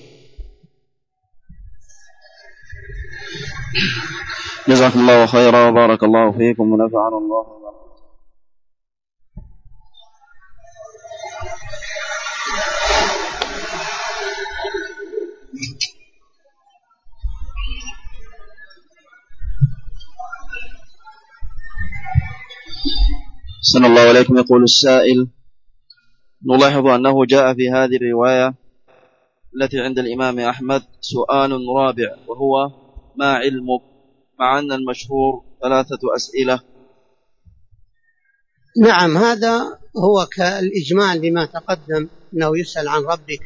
جزاكم الله خيرا وبارك الله فيكم ونفعنا الله. صلى الله عليكم. يقول السائل: نلاحظ أنه جاء في هذه الرواية التي عند الإمام أحمد سؤال رابع وهو ما علمك، مع أن المشهور 3 أسئلة. نعم، هذا هو كالإجمال لما تقدم، أنه يسأل عن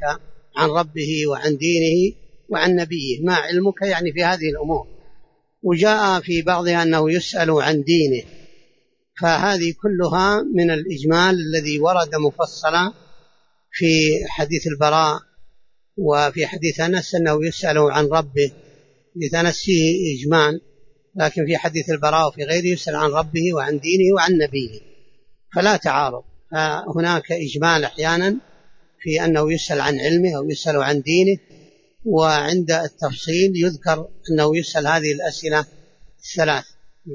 ربه وعن دينه وعن نبيه. ما علمك يعني في هذه الأمور، وجاء في بعضها أنه يسأل عن دينه، فهذه كلها من الإجمال الذي ورد مفصلا في حديث البراء وفي حديث أنس أنه يسأل عن ربه، حديث أنس فيه إجمال، لكن في حديث البراء وفي غيره يسأل عن ربه وعن دينه وعن نبيه، فلا تعارض. فهناك إجمال أحيانا في أنه يسأل عن علمه أو يسأل عن دينه، وعند التفصيل يذكر أنه يسأل هذه الأسئلة 3.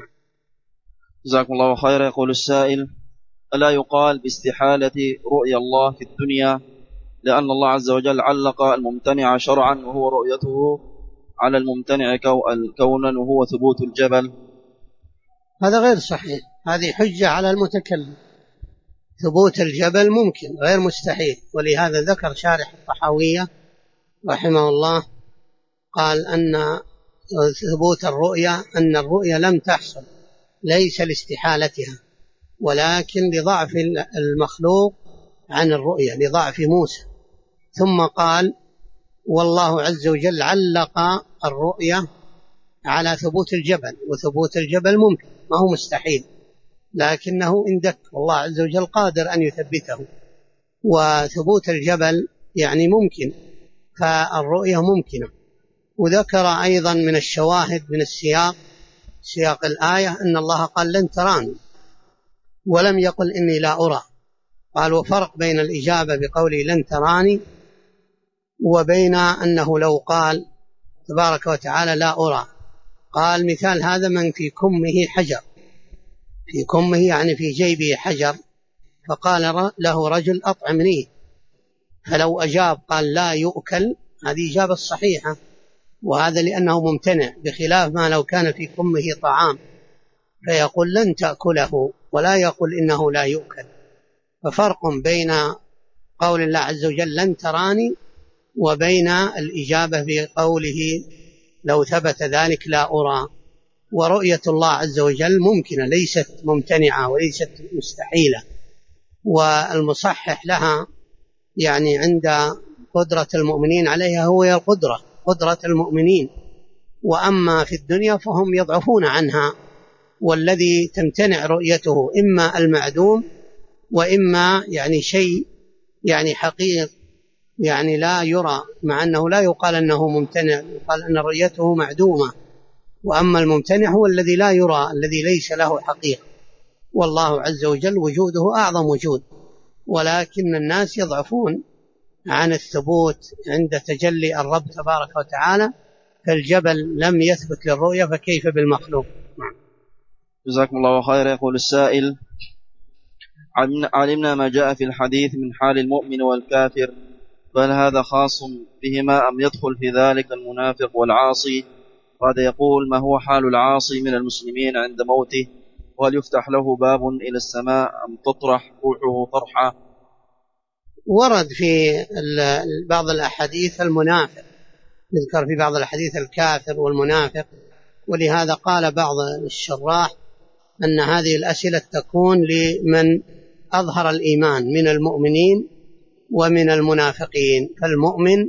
جزاكم الله خيرا. يقول السائل: ألا يقال باستحالة رؤيا الله في الدنيا لأن الله عز وجل علق الممتنع شرعا وهو رؤيته على الممتنع كونا وهو ثبوت الجبل؟ هذا غير صحيح، هذه حجة على المتكلم. ثبوت الجبل ممكن غير مستحيل، ولهذا ذكر شارح الطحاوية رحمه الله قال أن ثبوت الرؤيا أن الرؤيا لم تحصل ليس لاستحالتها، ولكن لضعف المخلوق عن الرؤيا، لضعف موسى. ثم قال: والله عز وجل علق الرؤيا على ثبوت الجبل، وثبوت الجبل ممكن ما هو مستحيل، لكنه اندك، والله عز وجل قادر أن يثبته، وثبوت الجبل يعني ممكن، فالرؤيا ممكنة. وذكر أيضا من الشواهد من سياق الآية أن الله قال: لن تراني، ولم يقل إني لا أرى. قال: وفرق بين الإجابة بقوله لن تراني وبين أنه لو قال تبارك وتعالى لا أرى. قال: مثال هذا من في كمه حجر، في كمه يعني في جيبه حجر، فقال له رجل أطعمني، فلو أجاب قال لا يؤكل، هذه إجابة صحيحة، وهذا لأنه ممتنع، بخلاف ما لو كان في كمه طعام فيقول لن تأكله ولا يقول إنه لا يؤكل. ففرق بين قول الله عز وجل لن تراني وبين الإجابة بقوله لو ثبت ذلك لا أرى. ورؤية الله عز وجل ممكنة، ليست ممتنعة وليست مستحيلة، والمصحح لها يعني عند قدرة المؤمنين عليها هو قدرة المؤمنين، وأما في الدنيا فهم يضعفون عنها، والذي تمتنع رؤيته إما المعدوم وإما يعني شيء يعني حقيق يعني لا يرى، مع أنه لا يقال أنه ممتنع، يقال أن رؤيته معدومة، وأما الممتنع هو الذي لا يرى، الذي ليس له حقيقة، والله عز وجل وجوده أعظم وجود، ولكن الناس يضعفون عن الثبوت عند تجلي الرب تبارك وتعالى، فالجبل لم يثبت للرؤية فكيف بالمخلوق. جزاكم الله خيرا. يقول السائل: علمنا ما جاء في الحديث من حال المؤمن والكافر، فهل هذا خاص بهما أم يدخل في ذلك المنافق والعاصي؟ وهذا يقول: ما هو حال العاصي من المسلمين عند موته؟ وهل يفتح له باب إلى السماء أم تطرح روحه طرحا؟ ورد في بعض الأحاديث المنافق، يذكر في بعض الأحاديث الكافر والمنافق، ولهذا قال بعض الشراح أن هذه الأسئلة تكون لمن أظهر الإيمان من المؤمنين ومن المنافقين، فالمؤمن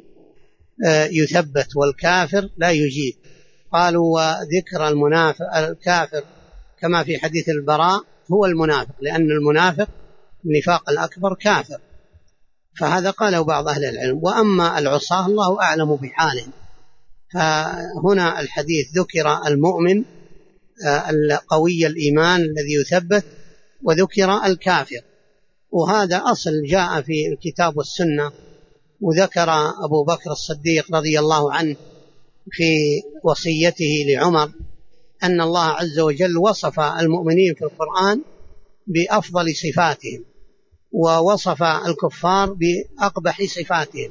يثبت والكافر لا يجيب. قالوا: وذكر الكافر كما في حديث البراء هو المنافق، لأن المنافق النفاق الأكبر كافر، فهذا قاله بعض أهل العلم. وأما العصاة الله أعلم بحالهم، فهنا الحديث ذكر المؤمن القوي الإيمان الذي يثبت، وذكر الكافر، وهذا أصل جاء في الكتاب والسنة. وذكر أبو بكر الصديق رضي الله عنه في وصيته لعمر أن الله عز وجل وصف المؤمنين في القرآن بأفضل صفاتهم، ووصف الكفار بأقبح صفاتهم،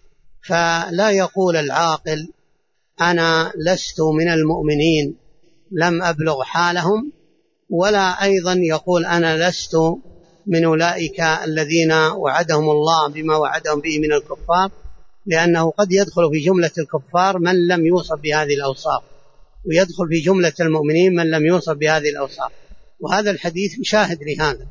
فلا يقول العاقل: أنا لست من المؤمنين، لم أبلغ حالهم، ولا أيضا يقول: أنا لست من أولئك الذين وعدهم الله بما وعدهم به من الكفار، لأنه قد يدخل في جملة الكفار من لم يوصف بهذه الأوصاف، ويدخل في جملة المؤمنين من لم يوصف بهذه الأوصاف. وهذا الحديث شاهد لهذا،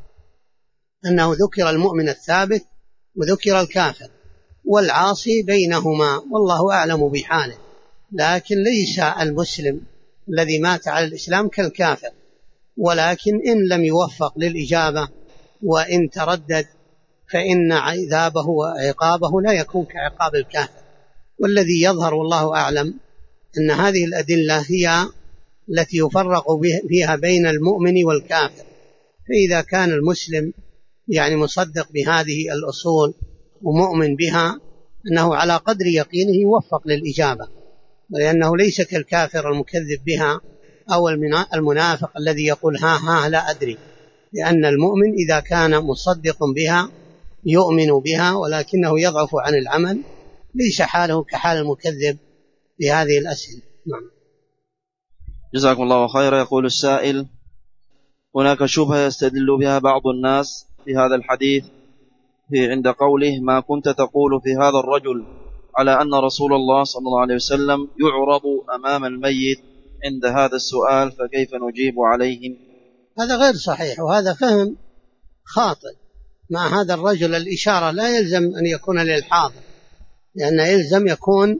أنه ذكر المؤمن الثابت وذكر الكافر، والعاصي بينهما والله أعلم بحاله. لكن ليس المسلم الذي مات على الإسلام كالكافر، ولكن إن لم يوفق للإجابة وإن تردد فإن عذابه وعقابه لا يكون كعقاب الكافر. والذي يظهر والله أعلم أن هذه الأدلة هي التي يفرق فيها بين المؤمن والكافر، فإذا كان المسلم يعني مصدق بهذه الأصول ومؤمن بها، أنه على قدر يقينه يوفق للإجابة، لأنه ليس كالكافر المكذب بها أو المنافق الذي يقول ها لا أدري، لأن المؤمن إذا كان مصدق بها يؤمن بها ولكنه يضعف عن العمل، ليس حاله كحال المكذب بهذه الأسئلة. نعم. جزاكم الله خيرا. يقول السائل: هناك شبهة يستدل بها بعض الناس في هذا الحديث عند قوله: ما كنت تقول في هذا الرجل، على أن رسول الله صلى الله عليه وسلم يعرض أمام الميت عند هذا السؤال، فكيف نجيب عليهم؟ هذا غير صحيح، وهذا فهم خاطئ. مع هذا الرجل الإشارة لا يلزم أن يكون للحاضر، لأن يلزم يكون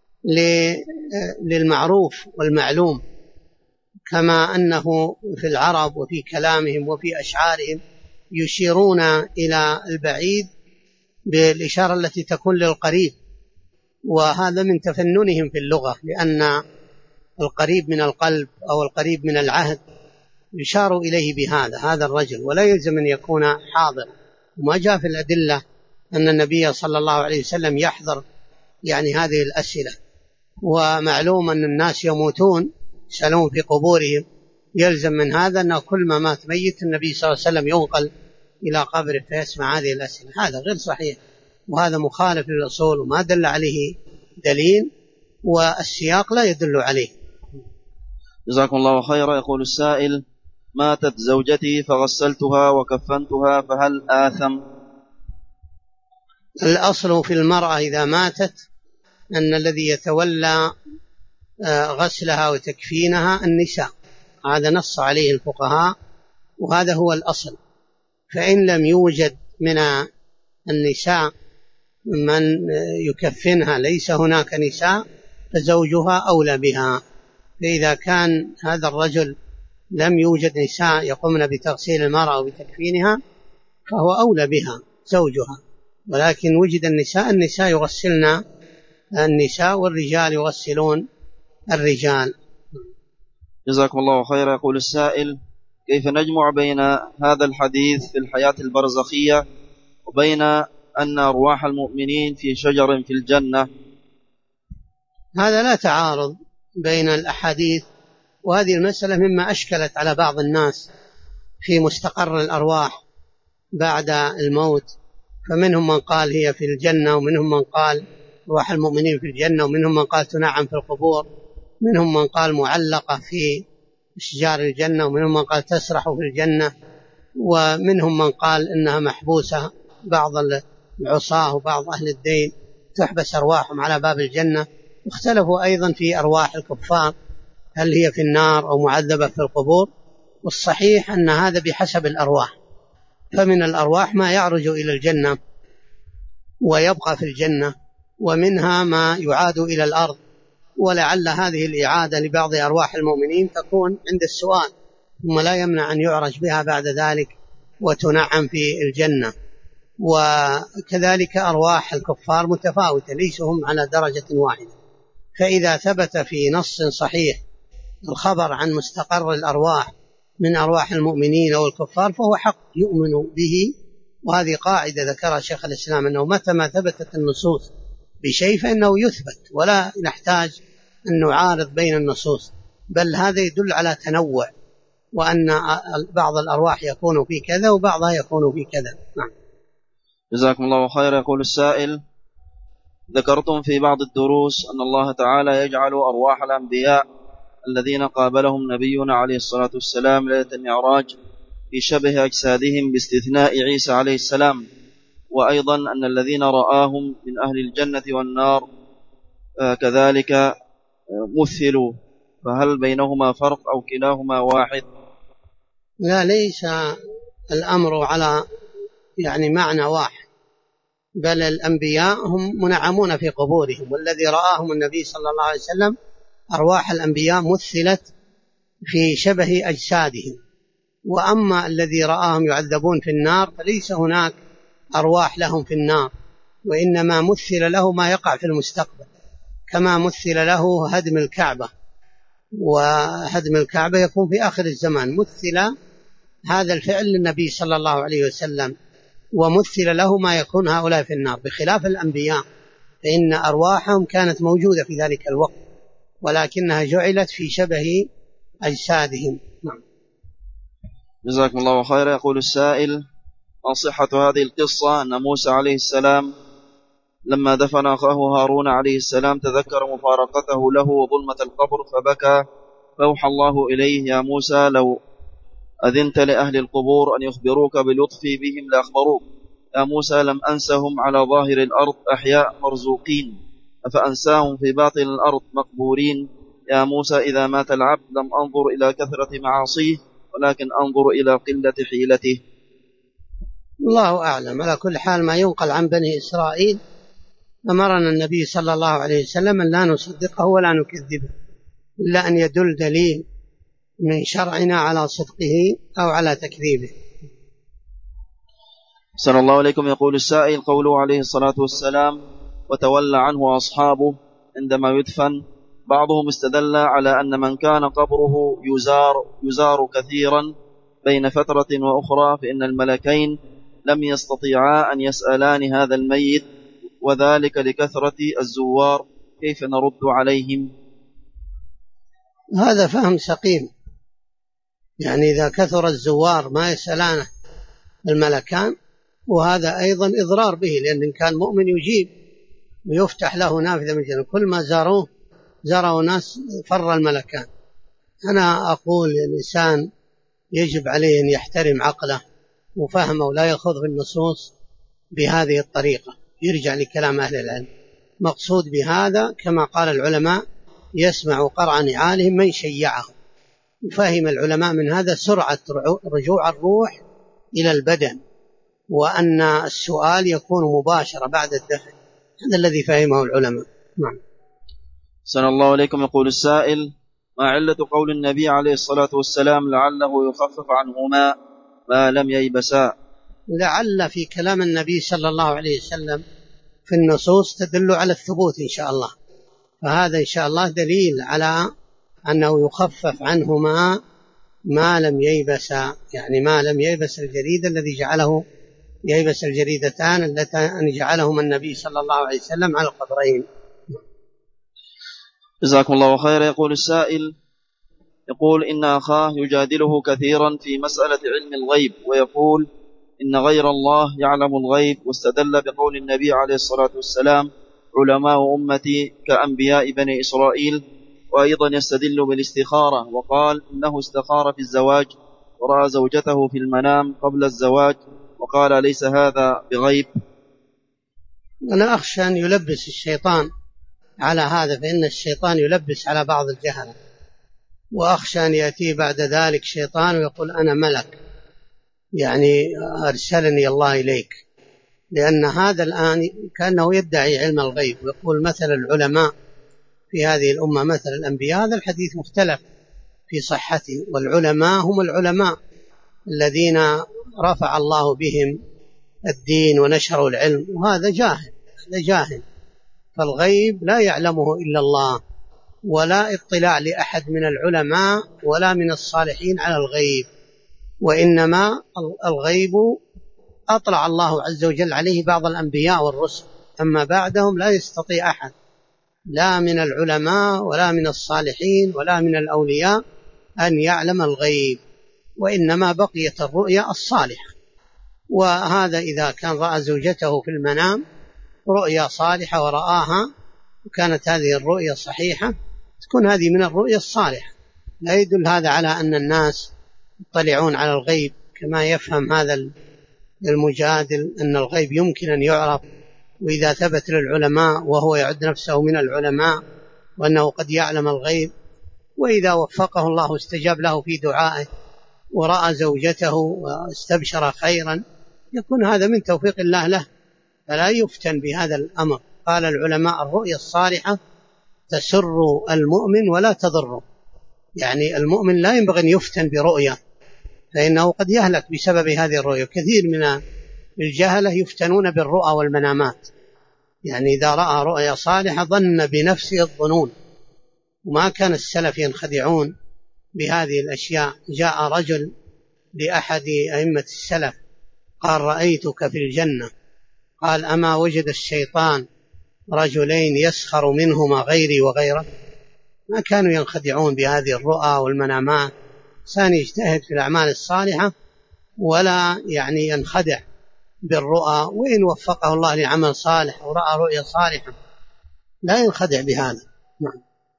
للمعروف والمعلوم، كما أنه في العرب وفي كلامهم وفي أشعارهم يشيرون إلى البعيد بالإشارة التي تكون للقريب، وهذا من تفننهم في اللغة، لأن القريب من القلب أو القريب من العهد يشار إليه هذا الرجل، ولا يلزم أن يكون حاضر. وما جاء في الأدلة أن النبي صلى الله عليه وسلم يحضر يعني هذه الأسئلة. ومعلوم أن الناس يموتون يسألون في قبورهم، يلزم من هذا أن كل ما مات ميت النبي صلى الله عليه وسلم ينقل إلى قبره فيسمع هذه الأسئلة. هذا غير صحيح، وهذا مخالف للأصول وما دل عليه دليل، والسياق لا يدل عليه. جزاكم الله خيرا. يقول السائل: ماتت زوجتي فغسلتها وكفنتها، فهل آثم؟ الأصل في المرأة إذا ماتت أن الذي يتولى غسلها وتكفينها النساء، هذا نص عليه الفقهاء، وهذا هو الأصل. فإن لم يوجد من النساء من يكفنها، ليس هناك نساء، فزوجها أولى بها. فإذا كان هذا الرجل لم يوجد نساء يقومن بتغسيل المرأة وبتكفينها، فهو أولى بها زوجها. ولكن وجد النساء يغسلن النساء، والرجال يغسلون الرجال. جزاكم الله خيرا. يقول السائل: كيف نجمع بين هذا الحديث في الحياة البرزخية وبين أن أرواح المؤمنين في شجر في الجنة؟ هذا لا تعارض بين الأحاديث، وهذه المسألة مما أشكلت على بعض الناس في مستقر الأرواح بعد الموت، فمنهم من قال هي في الجنة، ومنهم من قال أرواح المؤمنين في الجنة، ومنهم من قال تنعم في القبور، منهم من قال معلقة في أشجار الجنة، ومنهم من قال تسرح في الجنة، ومنهم من قال إنها محبوسة، بعض العصاة وبعض أهل الدين تحبس أرواحهم على باب الجنة. واختلفوا أيضا في أرواح الكفار، هل هي في النار أو معذبة في القبور، والصحيح أن هذا بحسب الأرواح، فمن الأرواح ما يعرج إلى الجنة ويبقى في الجنة، ومنها ما يعاد إلى الأرض، ولعل هذه الإعادة لبعض أرواح المؤمنين تكون عند السؤال، ثم لا يمنع أن يعرج بها بعد ذلك وتنعم في الجنة. وكذلك أرواح الكفار متفاوتة، ليسوا هم على درجة واحدة، فإذا ثبت في نص صحيح الخبر عن مستقر الأرواح من أرواح المؤمنين أو الكفار فهو حق يؤمن به. وهذه قاعدة ذكرها شيخ الإسلام، أنه متى ما ثبتت النصوص بشيء فإنه يثبت، ولا نحتاج أن نعارض بين النصوص، بل هذا يدل على تنوع، وأن بعض الأرواح يكون في كذا وبعضها يكون في كذا. نعم. جزاكم الله خيرا. يقول السائل: ذكرتم في بعض الدروس أن الله تعالى يجعل أرواح الأنبياء الذين قابلهم نبينا عليه الصلاة والسلام ليلة المعراج في شبه أجسادهم باستثناء عيسى عليه السلام، وأيضا أن الذين رآهم من أهل الجنة والنار كذلك مثلوا، فهل بينهما فرق أو كلاهما واحد؟ لا، ليس الأمر على معنى واحد، بل الأنبياء هم منعمون في قبورهم، والذي رآهم النبي صلى الله عليه وسلم أرواح الأنبياء مثلت في شبه أجسادهم. وأما الذي رآهم يعذبون في النار فليس هناك أرواح لهم في النار، وإنما مثل له ما يقع في المستقبل، كما مثل له هدم الكعبة، وهدم الكعبة يكون في آخر الزمان، مثل هذا الفعل للنبي صلى الله عليه وسلم، ومثل له ما يكون هؤلاء في النار، بخلاف الأنبياء فإن أرواحهم كانت موجودة في ذلك الوقت، ولكنها جعلت في شبه أجسادهم. نعم. جزاكم الله خيرا. يقول السائل: ما صحة هذه القصة أن موسى عليه السلام لما دفن أخاه هارون عليه السلام تذكر مفارقته له وظلمة القبر فبكى، فأوحى الله إليه: يا موسى لو أذنت لأهل القبور أن يخبروك بلطفي بهم لأخبروك. يا موسى لم أنسهم على ظاهر الأرض أحياء مرزوقين، أفأنساهم في باطن الأرض مقبورين. يا موسى إذا مات العبد لم أنظر إلى كثرة معاصيه ولكن أنظر إلى قلة حيلته. الله أعلم. على كل حال ما ينقل عن بني إسرائيل أمرنا النبي صلى الله عليه وسلم أن لا نصدقه ولا نكذبه إلا أن يدل دليل من شرعنا على صدقه أو على تكذيبه. صلى الله عليكم. يقول السائل: قوله عليه الصلاة والسلام: وتولى عنه أصحابه عندما يدفن، بعضهم استدل على أن من كان قبره يزار كثيرا بين فترة وأخرى فإن الملكين لم يستطيعا أن يسألان هذا الميت، وذلك لكثرة الزوار، كيف نرد عليهم؟ هذا فهم سقيم، إذا كثر الزوار ما يسألانه الملكان، وهذا أيضا إضرار به، لأن إن كان مؤمن يجيب ويفتح له نافذة من الجنة، كل ما زاروا ناس فر الملكان. أنا أقول الإنسان يجب عليه أن يحترم عقله وفهمه ولا يأخذ في النصوص بهذه الطريقة، يرجع لكلام أهل العلم. مقصود بهذا كما قال العلماء: يسمع قرع نعالهم من شيعه. فهم العلماء من هذا سرعة رجوع الروح إلى البدن، وأن السؤال يكون مباشرة بعد الدفن، هذا الذي فهمه العلماء. نعم. صلى الله عليكم. يقول السائل: ما علة قول النبي عليه الصلاة والسلام لعله يخفف عنهما ما لم ييبسا؟ لعل في كلام النبي صلى الله عليه وسلم في النصوص تدل على الثبوت إن شاء الله، فهذا إن شاء الله دليل على أنه يخفف عنهما ما لم ييبسا، ما لم ييبس الجريد الذي جعله ييبس الجريدتان اللتان جعلهما النبي صلى الله عليه وسلم على القبرين. جزاكم الله خيرا. يقول السائل: يقول إن أخاه يجادله كثيرا في مسألة علم الغيب، ويقول إن غير الله يعلم الغيب، واستدل بقول النبي عليه الصلاة والسلام علماء أمتي كأنبياء بني إسرائيل، وأيضا يستدل بالاستخارة، وقال إنه استخار في الزواج ورأى زوجته في المنام قبل الزواج، وقال ليس هذا بغيب. أنا أخشى أن يلبس الشيطان على هذا، فإن الشيطان يلبس على بعض الجهل، وأخشى أن يأتي بعد ذلك شيطان ويقول أنا ملك، يعني أرسلني الله إليك، لأن هذا الآن كأنه يدعي علم الغيب ويقول مثل العلماء في هذه الأمة مثل الأنبياء. هذا الحديث مختلف في صحته، والعلماء هم العلماء الذين رفع الله بهم الدين ونشروا العلم، وهذا جاهل، فالغيب لا يعلمه إلا الله، ولا اطلاع لأحد من العلماء ولا من الصالحين على الغيب، وإنما الغيب أطلع الله عز وجل عليه بعض الأنبياء والرسل، أما بعدهم لا يستطيع أحد لا من العلماء ولا من الصالحين ولا من الأولياء أن يعلم الغيب، وإنما بقيت الرؤيا الصالحة. وهذا إذا كان رأى زوجته في المنام رؤيا صالحة ورآها وكانت هذه الرؤيا صحيحة، تكون هذه من الرؤيا الصالحة. لا يدل هذا على أن الناس يطلعون على الغيب كما يفهم هذا المجادل، أن الغيب يمكن أن يعرف، وإذا ثبت للعلماء وهو يعد نفسه من العلماء وأنه قد يعلم الغيب، وإذا وفقه الله استجاب له في دعائه ورأى زوجته واستبشر خيرا، يكون هذا من توفيق الله له، فلا يفتن بهذا الأمر. قال العلماء الرؤيا الصالحة تسر المؤمن ولا تضره، يعني المؤمن لا ينبغي أن يفتن برؤيا، فإنه قد يهلك بسبب هذه الرؤيا. كثير من الجهلة يفتنون بالرؤى والمنامات، يعني إذا رأى رؤيا صالحة ظن بنفسه الظنون، وما كان السلف ينخدعون بهذه الأشياء. جاء رجل لأحد أئمة السلف قال رأيتك في الجنة، قال أما وجد الشيطان رجلين يسخر منهما غيري وغيره؟ ما كانوا ينخدعون بهذه الرؤى والمنامات. إنسان يجتهد في الأعمال الصالحة ولا يعني ينخدع بالرؤى، وإن وفقه الله لعمل صالح ورأى رؤيا صالحة لا ينخدع بهذا. نعم.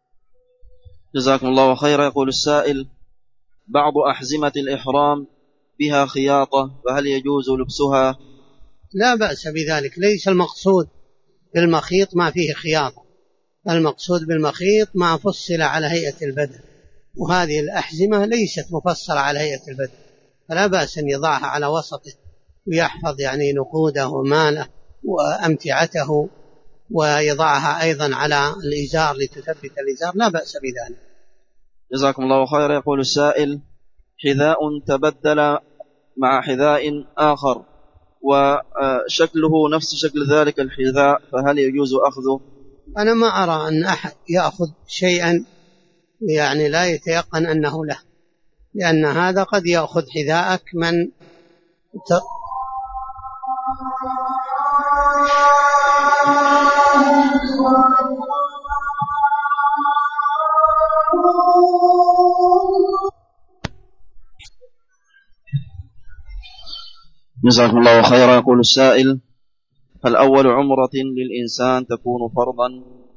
جزاكم الله خيرا. يقول السائل بعض أحزمة الإحرام بها خياطة، فهل يجوز لبسها؟ لا بأس بذلك، ليس المقصود بالمخيط ما فيه خياطة، المقصود بالمخيط ما فصل على هيئة البدن، وهذه الأحزمة ليست مفصلة على هيئة البدن، فلا بأس أن يضعها على وسطه ويحفظ يعني نقوده وماله وأمتعته، ويضعها أيضا على الإزار لتثبت الإزار، لا بأس بذلك. جزاكم الله خيرا. يقول السائل حذاء تبدل مع حذاء آخر وشكله نفس شكل ذلك الحذاء، فهل يجوز أخذه؟ أنا ما أرى أن أحد يأخذ شيئا يعني لا يتيقن أنه له، لأن هذا قد يأخذ حذاءك من جزاكم الله خيرا. يقول السائل هل أول عمرة للإنسان تكون فرضا؟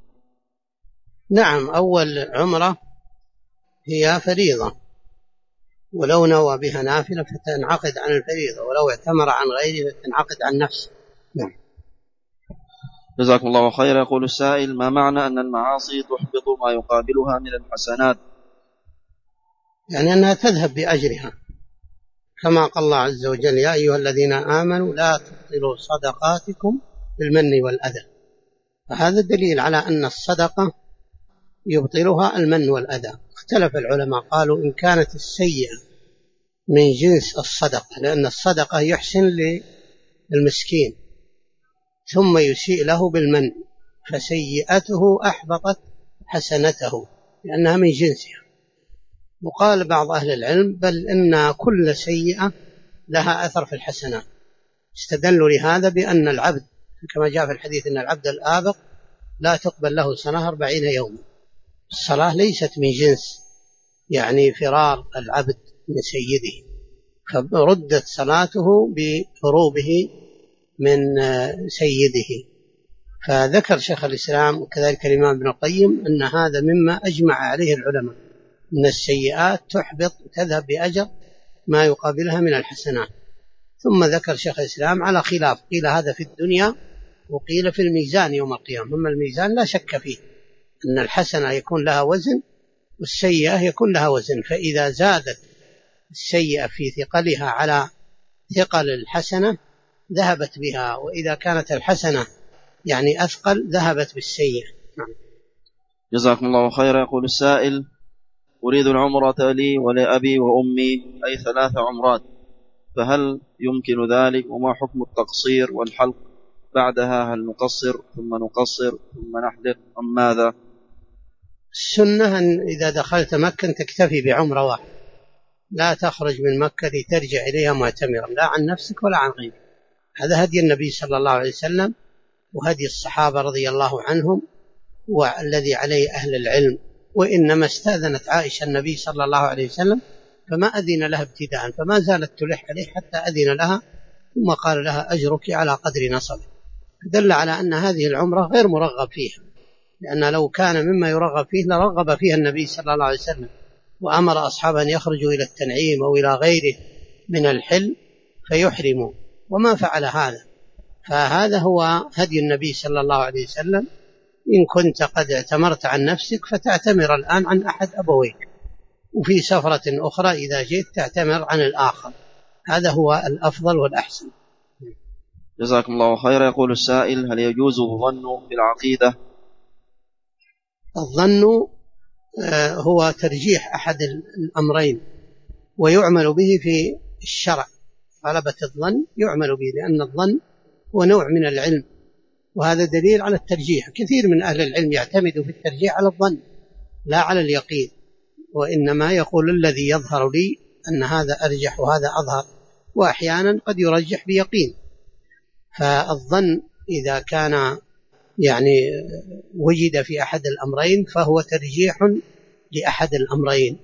نعم، أول عمرة هي فريضة، ولو نوى بها نافلة فتنعقد عن الفريضة، ولو اعتمر عن غيره فتنعقد عن نفسه. نعم. جزاكم الله خيرا. يقول السائل ما معنى أن المعاصي تحبط ما يقابلها من الحسنات؟ يعني أنها تذهب بأجرها، كما قال الله عز وجل يا أيها الذين آمنوا لا تبطلوا صدقاتكم بالمن والأذى، فهذا دليل على أن الصدقة يبطلها المن والأذى. اختلف العلماء قالوا إن كانت السيئة من جنس الصدقة، لأن الصدقة يحسن للمسكين ثم يسيء له بالمن، فسيئته أحبطت حسنته لأنها من جنسها. وقال بعض أهل العلم بل إن كل سيئة لها أثر في الحسنات، استدلوا لهذا بأن العبد كما جاء في الحديث أن العبد الآبق لا تقبل له سنة 40 يوما. الصلاة ليست من جنس يعني فرار العبد من سيده، فردت صلاته بهروبه من سيده. فذكر شيخ الإسلام وكذلك الإمام ابن القيم أن هذا مما أجمع عليه العلماء، أن السيئات تحبط تذهب بأجر ما يقابلها من الحسنات. ثم ذكر شيخ الإسلام على خلاف، قيل هذا في الدنيا وقيل في الميزان يوم القيامة. أما الميزان لا شك فيه أن الحسنة يكون لها وزن والسيئة يكون لها وزن، فإذا زادت السيئة في ثقلها على ثقل الحسنة ذهبت بها، وإذا كانت الحسنة يعني أثقل ذهبت بالسيئة. جزاكم الله خيرا. يقول السائل: أريد العمرة لي ولأبي وأمي، أي 3 عمرات، فهل يمكن ذلك؟ وما حكم التقصير والحلق بعدها؟ هل نقصر ثم نقصر ثم نحلق أم ماذا؟ السنة أن إذا دخلت مكة تكتفي بعمرة واحدة، لا تخرج من مكة لترجع إليها معتمرا، لا عن نفسك ولا عن غيرك. هذا هدي النبي صلى الله عليه وسلم وهدي الصحابة رضي الله عنهم والذي عليه أهل العلم. وإنما استأذنت عائشة النبي صلى الله عليه وسلم فما أذن لها ابتداء، فما زالت تلح عليه حتى أذن لها، ثم قال لها أجرك على قدر نصبك. دل على أن هذه العمرة غير مرغب فيها، لأن لو كان مما يرغب فيه لرغب فيها النبي صلى الله عليه وسلم، وأمر أصحابه أن يخرجوا إلى التنعيم أو إلى غيره من الحل فيحرموا، وما فعل هذا. فهذا هو هدي النبي صلى الله عليه وسلم: إن كنت قد اعتمرت عن نفسك فتعتمر الآن عن أحد أبويك، وفي سفرة أخرى إذا جئت تعتمر عن الآخر. هذا هو الأفضل والأحسن. جزاكم الله خيرا. يقول السائل: هل يجوز الظن في العقيدة؟ الظن هو ترجيح أحد الأمرين ويعمل به في الشرع. غلبة الظن يعمل به، لأن الظن هو نوع من العلم، وهذا دليل على الترجيح. كثير من أهل العلم يعتمد في الترجيح على الظن لا على اليقين، وإنما يقول الذي يظهر لي أن هذا أرجح وهذا أظهر، وأحيانا قد يرجح بيقين. فالظن إذا كان يعني وجد في أحد الأمرين فهو ترجيح لأحد الأمرين،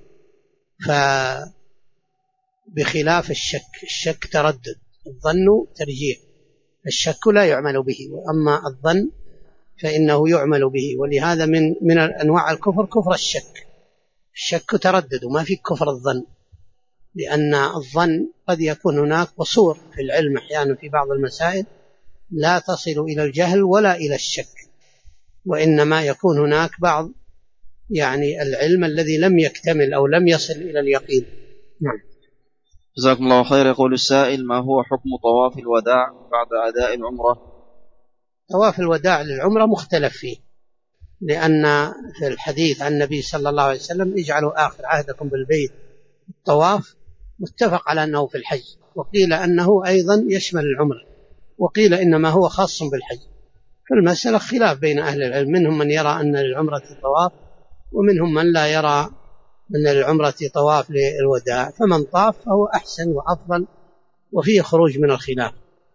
فبخلاف الشك تردد، الظن ترجيح، الشك لا يعمل به، وأما الظن فإنه يعمل به. ولهذا من أنواع الكفر كفر الشك تردد، وما في كفر الظن، لأن الظن قد يكون هناك قصور في العلم أحيانا في بعض المسائل لا تصل إلى الجهل ولا إلى الشك، وإنما يكون هناك بعض يعني العلم الذي لم يكتمل أو لم يصل إلى اليقين. نعم. جزاكم الله خير. يقول السائل: ما هو حكم طواف الوداع بعد أداء العمرة؟ طواف الوداع للعمرة مختلف فيه، لأن في الحديث عن النبي صلى الله عليه وسلم: اجعلوا آخر عهدكم بالبيت الطواف، متفق على أنه في الحج، وقيل أنه أيضا يشمل العمرة، وقيل إنما هو خاص بالحج. فالمسألة خلاف بين أهل العلم، منهم من يرى أن للعمرة طواف، ومنهم من لا يرى أن للعمرة طواف للوداع، فمن طاف فهو أحسن وأفضل، وفيه خروج من الخلاف.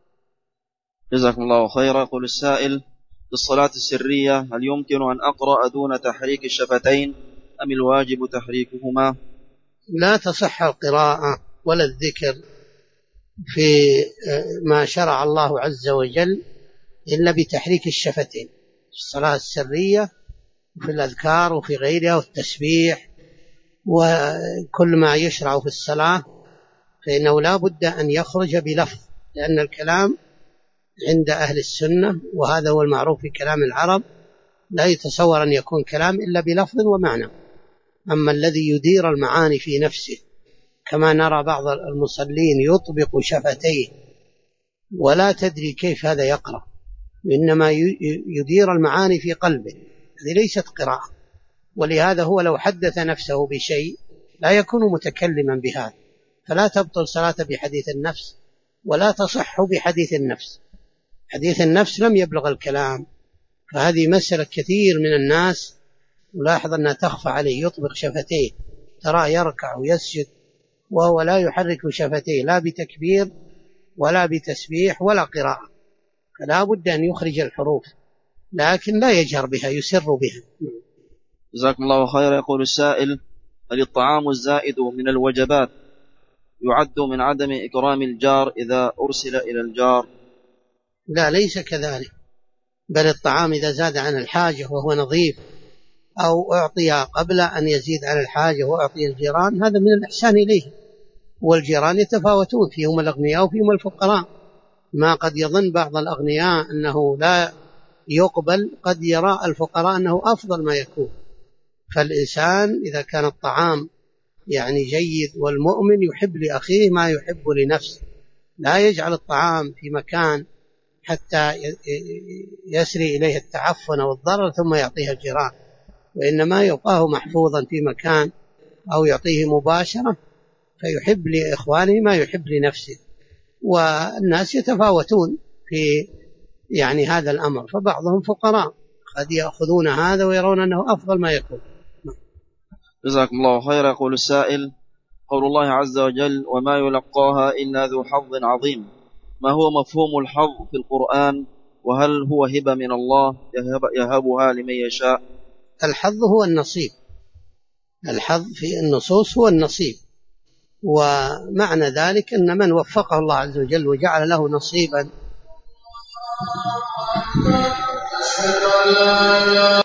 جزاكم الله خيرا. يقول السائل: في الصلاة السرية هل يمكن أن أقرأ دون تحريك الشفتين أم الواجب تحريكهما؟ لا تصح القراءة ولا الذكر في ما شرع الله عز وجل إلا بتحريك الشفتين، في الصلاة السرية وفي الأذكار وفي غيرها والتسبيح وكل ما يشرع في الصلاة، فإنه لا بد أن يخرج بلفظ، لأن الكلام عند أهل السنة، وهذا هو المعروف في كلام العرب، لا يتصور أن يكون كلام إلا بلفظ ومعنى. أما الذي يدير المعاني في نفسه، كما نرى بعض المصلين يطبق شفتيه ولا تدري كيف هذا يقرأ، إنما يدير المعاني في قلبه، هذه ليست قراءة. ولهذا هو لو حدث نفسه بشيء لا يكون متكلما بهذا، فلا تبطل صلاة بحديث النفس ولا تصح بحديث النفس. حديث النفس لم يبلغ الكلام، فهذه مسألة كثير من الناس ولاحظ أنها تخفى عليه، يطبق شفتيه، ترى يركع ويسجد وهو لا يحرك شفتيه لا بتكبير ولا بتسبيح ولا قراءة، فلا بد أن يخرج الحروف لكن لا يجهر بها، يسر بها. جزاكم الله خيرا. يقول السائل: هل الطعام الزائد من الوجبات يعد من عدم إكرام الجار إذا أرسل إلى الجار؟ لا، ليس كذلك، بل الطعام إذا زاد عن الحاجة وهو نظيف أو أعطي قبل أن يزيد عن الحاجة وأعطي الجيران هذا من الإحسان إليه. والجيران يتفاوتون، فيهم الأغنياء وفيهم الفقراء. ما قد يظن بعض الأغنياء أنه لا يقبل، قد يرى الفقراء أنه أفضل ما يكون. فالإنسان إذا كان الطعام يعني جيد، والمؤمن يحب لأخيه ما يحب لنفسه، لا يجعل الطعام في مكان حتى يسري إليه التعفن والضرر ثم يعطيه الجيران، وإنما يبقاه محفوظا في مكان أو يعطيه مباشرة، فيحب لإخوانه ما يحب لنفسه. والناس يتفاوتون في يعني هذا الأمر، فبعضهم فقراء قد يأخذون هذا ويرون أنه أفضل ما يكون. جزاكم الله خيرا. يقول السائل: قول الله عز وجل: وما يلقاها إلا ذو حظ عظيم، ما هو مفهوم الحظ في القرآن؟ وهل هو هبة من الله يهبها لمن يشاء؟ الحظ هو النصيب، الحظ في النصوص هو النصيب، ومعنى ذلك أن من وفقه الله عز وجل وجعل له نصيبا